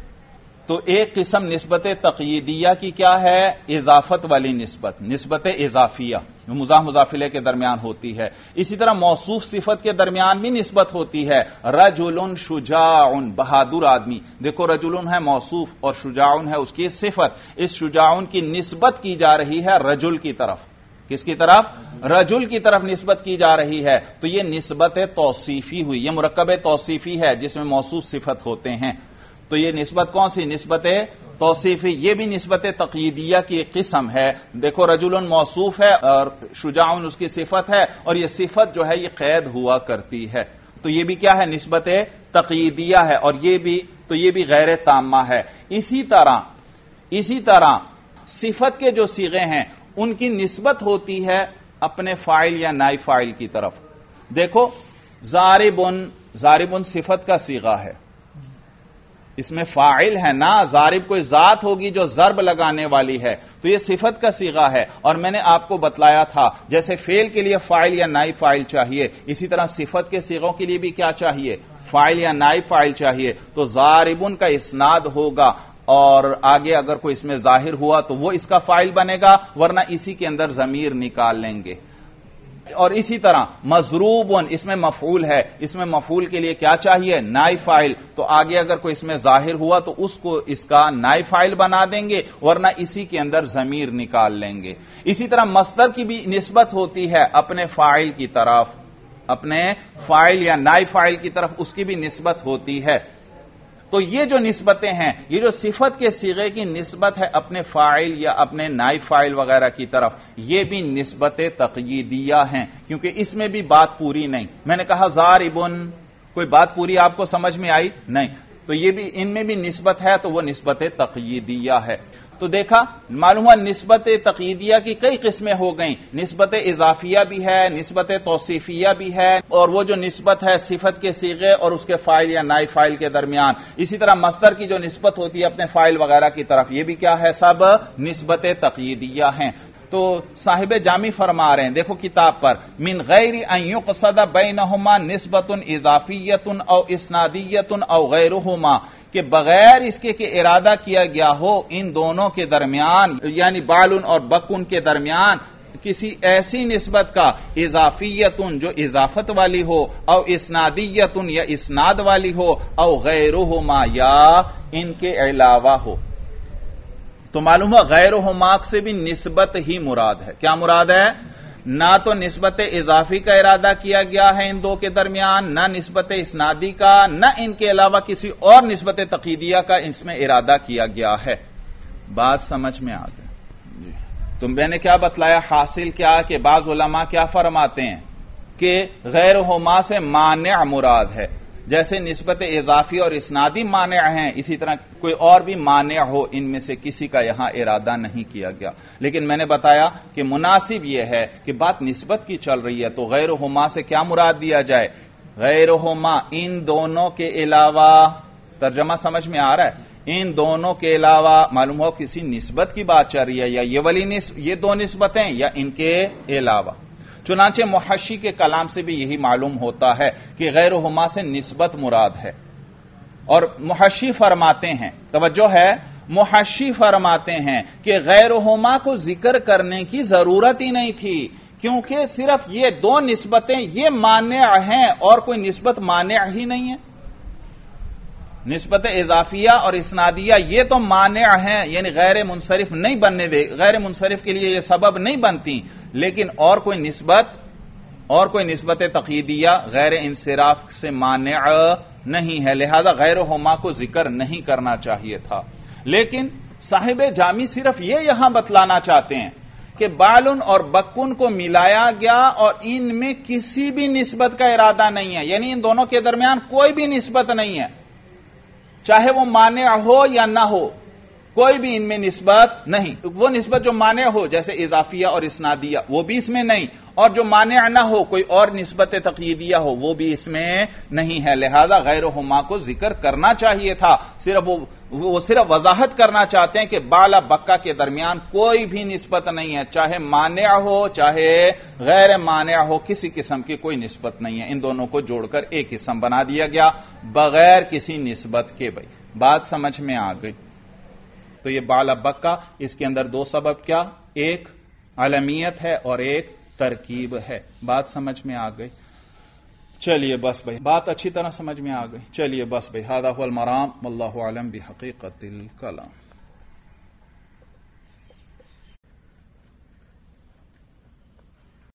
تو ایک قسم نسبت تقییدیہ کی کیا ہے؟ اضافت والی نسبت، نسبت اضافیہ جو مضاف مضاف الیہ کے درمیان ہوتی ہے. اسی طرح موصوف صفت کے درمیان بھی نسبت ہوتی ہے. رجل شجاع، بہادر آدمی. دیکھو رجل ہے موصوف اور شجاع ہے اس کی صفت. اس شجاع کی نسبت کی جا رہی ہے رجل کی طرف. کس کی طرف؟ رجل کی طرف نسبت کی جا رہی ہے. تو یہ نسبت توصیفی ہوئی. یہ مرکب توصیفی ہے جس میں موصوف صفت ہوتے ہیں. تو یہ نسبت کون سی؟ نسبت توصیفی. یہ بھی نسبت تقییدیہ کی ایک قسم ہے. دیکھو رجل موصوف ہے اور شجاع اس کی صفت ہے، اور یہ صفت جو ہے یہ قید ہوا کرتی ہے. تو یہ بھی کیا ہے؟ نسبت تقییدیہ ہے. اور یہ بھی غیر تامہ ہے. اسی طرح صفت کے جو صیغے ہیں ان کی نسبت ہوتی ہے اپنے فاعل یا نائب فاعل کی طرف. دیکھو ضارب صفت کا صیغہ ہے، اس میں فاعل ہے نا، ضارب کوئی ذات ہوگی جو ضرب لگانے والی ہے، تو یہ صفت کا صیغہ ہے. اور میں نے آپ کو بتلایا تھا جیسے فعل کے لیے فاعل یا نائب فاعل چاہیے، اسی طرح صفت کے صیغوں کے لیے بھی کیا چاہیے؟ فاعل یا نائب فاعل چاہیے. تو ضاربن کا اسناد ہوگا اور آگے اگر کوئی اس میں ظاہر ہوا تو وہ اس کا فاعل بنے گا، ورنہ اسی کے اندر ضمیر نکال لیں گے. اور اسی طرح مضروبن، اس میں مفعول ہے، اس میں مفعول کے لیے کیا چاہیے؟ نائب فاعل. تو آگے اگر کوئی اس میں ظاہر ہوا تو اس کو اس کا نائب فاعل بنا دیں گے، ورنہ اسی کے اندر ضمیر نکال لیں گے. اسی طرح مصدر کی بھی نسبت ہوتی ہے اپنے فاعل کی طرف، اپنے فاعل یا نائب فاعل کی طرف اس کی بھی نسبت ہوتی ہے. تو یہ جو نسبتیں ہیں، یہ جو صفت کے صیغے کی نسبت ہے اپنے فاعل یا اپنے نائب فاعل وغیرہ کی طرف، یہ بھی نسبت تقییدیہ ہیں، کیونکہ اس میں بھی بات پوری نہیں. میں نے کہا ضاربن، کوئی بات پوری آپ کو سمجھ میں آئی؟ نہیں. تو یہ بھی ان میں بھی نسبت ہے تو وہ نسبت تقییدیہ ہے. تو دیکھا معلوم ہوا نسبت تقییدیہ کی کئی قسمیں ہو گئیں. نسبت اضافیہ بھی ہے، نسبت توصیفیہ بھی ہے، اور وہ جو نسبت ہے صفت کے صیغے اور اس کے فاعل یا نائب فاعل کے درمیان. اسی طرح مصدر کی جو نسبت ہوتی ہے اپنے فاعل وغیرہ کی طرف، یہ بھی کیا ہے؟ سب نسبت تقییدیہ ہیں. تو صاحب جامی فرما رہے ہیں، دیکھو کتاب پر، من غیر ان یقصد بینہما نسبت اضافیت او اسنادیت او غیرہما، کہ بغیر اس کے کہ ارادہ کیا گیا ہو ان دونوں کے درمیان، یعنی بالن اور بکن کے درمیان، کسی ایسی نسبت کا، اضافیتن جو اضافت والی ہو، او اسنادیتن یا اسناد والی ہو، او غیرہما یا ان کے علاوہ ہو. تو معلوم ہے غیرہما سے بھی نسبت ہی مراد ہے. کیا مراد ہے؟ نہ تو نسبت اضافی کا ارادہ کیا گیا ہے ان دو کے درمیان، نہ نسبت اسنادی کا، نہ ان کے علاوہ کسی اور نسبت تقییدیہ کا اس میں ارادہ کیا گیا ہے. بات سمجھ میں آ گئی؟ جی. تو میں نے کیا بتلایا؟ حاصل کیا کہ بعض علماء کیا فرماتے ہیں کہ غیرہما سے مانع مراد ہے. جیسے نسبت اضافی اور اسنادی مانع ہیں، اسی طرح کوئی اور بھی مانع ہو ان میں سے کسی کا یہاں ارادہ نہیں کیا گیا. لیکن میں نے بتایا کہ مناسب یہ ہے کہ بات نسبت کی چل رہی ہے، تو غیرہما سے کیا مراد دیا جائے؟ غیرہما ان دونوں کے علاوہ. ترجمہ سمجھ میں آ رہا ہے؟ ان دونوں کے علاوہ معلوم ہو کسی نسبت کی بات چل رہی ہے، یا یہ دو نسبتیں یا ان کے علاوہ. چنانچہ محشی کے کلام سے بھی یہی معلوم ہوتا ہے کہ غیرہما سے نسبت مراد ہے. اور محشی فرماتے ہیں، توجہ ہے، محشی فرماتے ہیں کہ غیرہما کو ذکر کرنے کی ضرورت ہی نہیں تھی، کیونکہ صرف یہ دو نسبتیں یہ مانع ہیں اور کوئی نسبت مانع ہی نہیں ہے. نسبت اضافیہ اور اسنادیہ یہ تو مانع ہیں، یعنی غیر منصرف نہیں بننے دے، غیر منصرف کے لیے یہ سبب نہیں بنتی. لیکن اور کوئی نسبت تقییدیہ غیر انصراف سے مانع نہیں ہے، لہذا غیرہما کو ذکر نہیں کرنا چاہیے تھا. لیکن صاحب جامی صرف یہ یہاں بتلانا چاہتے ہیں کہ بالن اور بکن کو ملایا گیا اور ان میں کسی بھی نسبت کا ارادہ نہیں ہے، یعنی ان دونوں کے درمیان کوئی بھی نسبت نہیں ہے، چاہے وہ مانع ہو یا نہ ہو، کوئی بھی ان میں نسبت نہیں. وہ نسبت جو مانع ہو جیسے اضافیہ اور اسنادیہ وہ بھی اس میں نہیں، اور جو مانع نہ ہو کوئی اور نسبت تقییدیہ ہو وہ بھی اس میں نہیں ہے. لہذا غیرہما کو ذکر کرنا چاہیے تھا. وہ صرف وضاحت کرنا چاہتے ہیں کہ بالا بکا کے درمیان کوئی بھی نسبت نہیں ہے، چاہے مانع ہو چاہے غیر مانع ہو، کسی قسم کی کوئی نسبت نہیں ہے. ان دونوں کو جوڑ کر ایک قسم بنا دیا گیا بغیر کسی نسبت کے. بھائی بات سمجھ میں آ گئی؟ تو یہ بالا بکا، اس کے اندر دو سبب، کیا؟ ایک علمیت ہے اور ایک ترکیب ہے. بات سمجھ میں آ گئی؟ چلیے بس بھائی، بات اچھی طرح سمجھ میں آ گئی. چلیے بس بھائی، ھذا ھو المرام واللہ اعلم بحقیقت الکلام.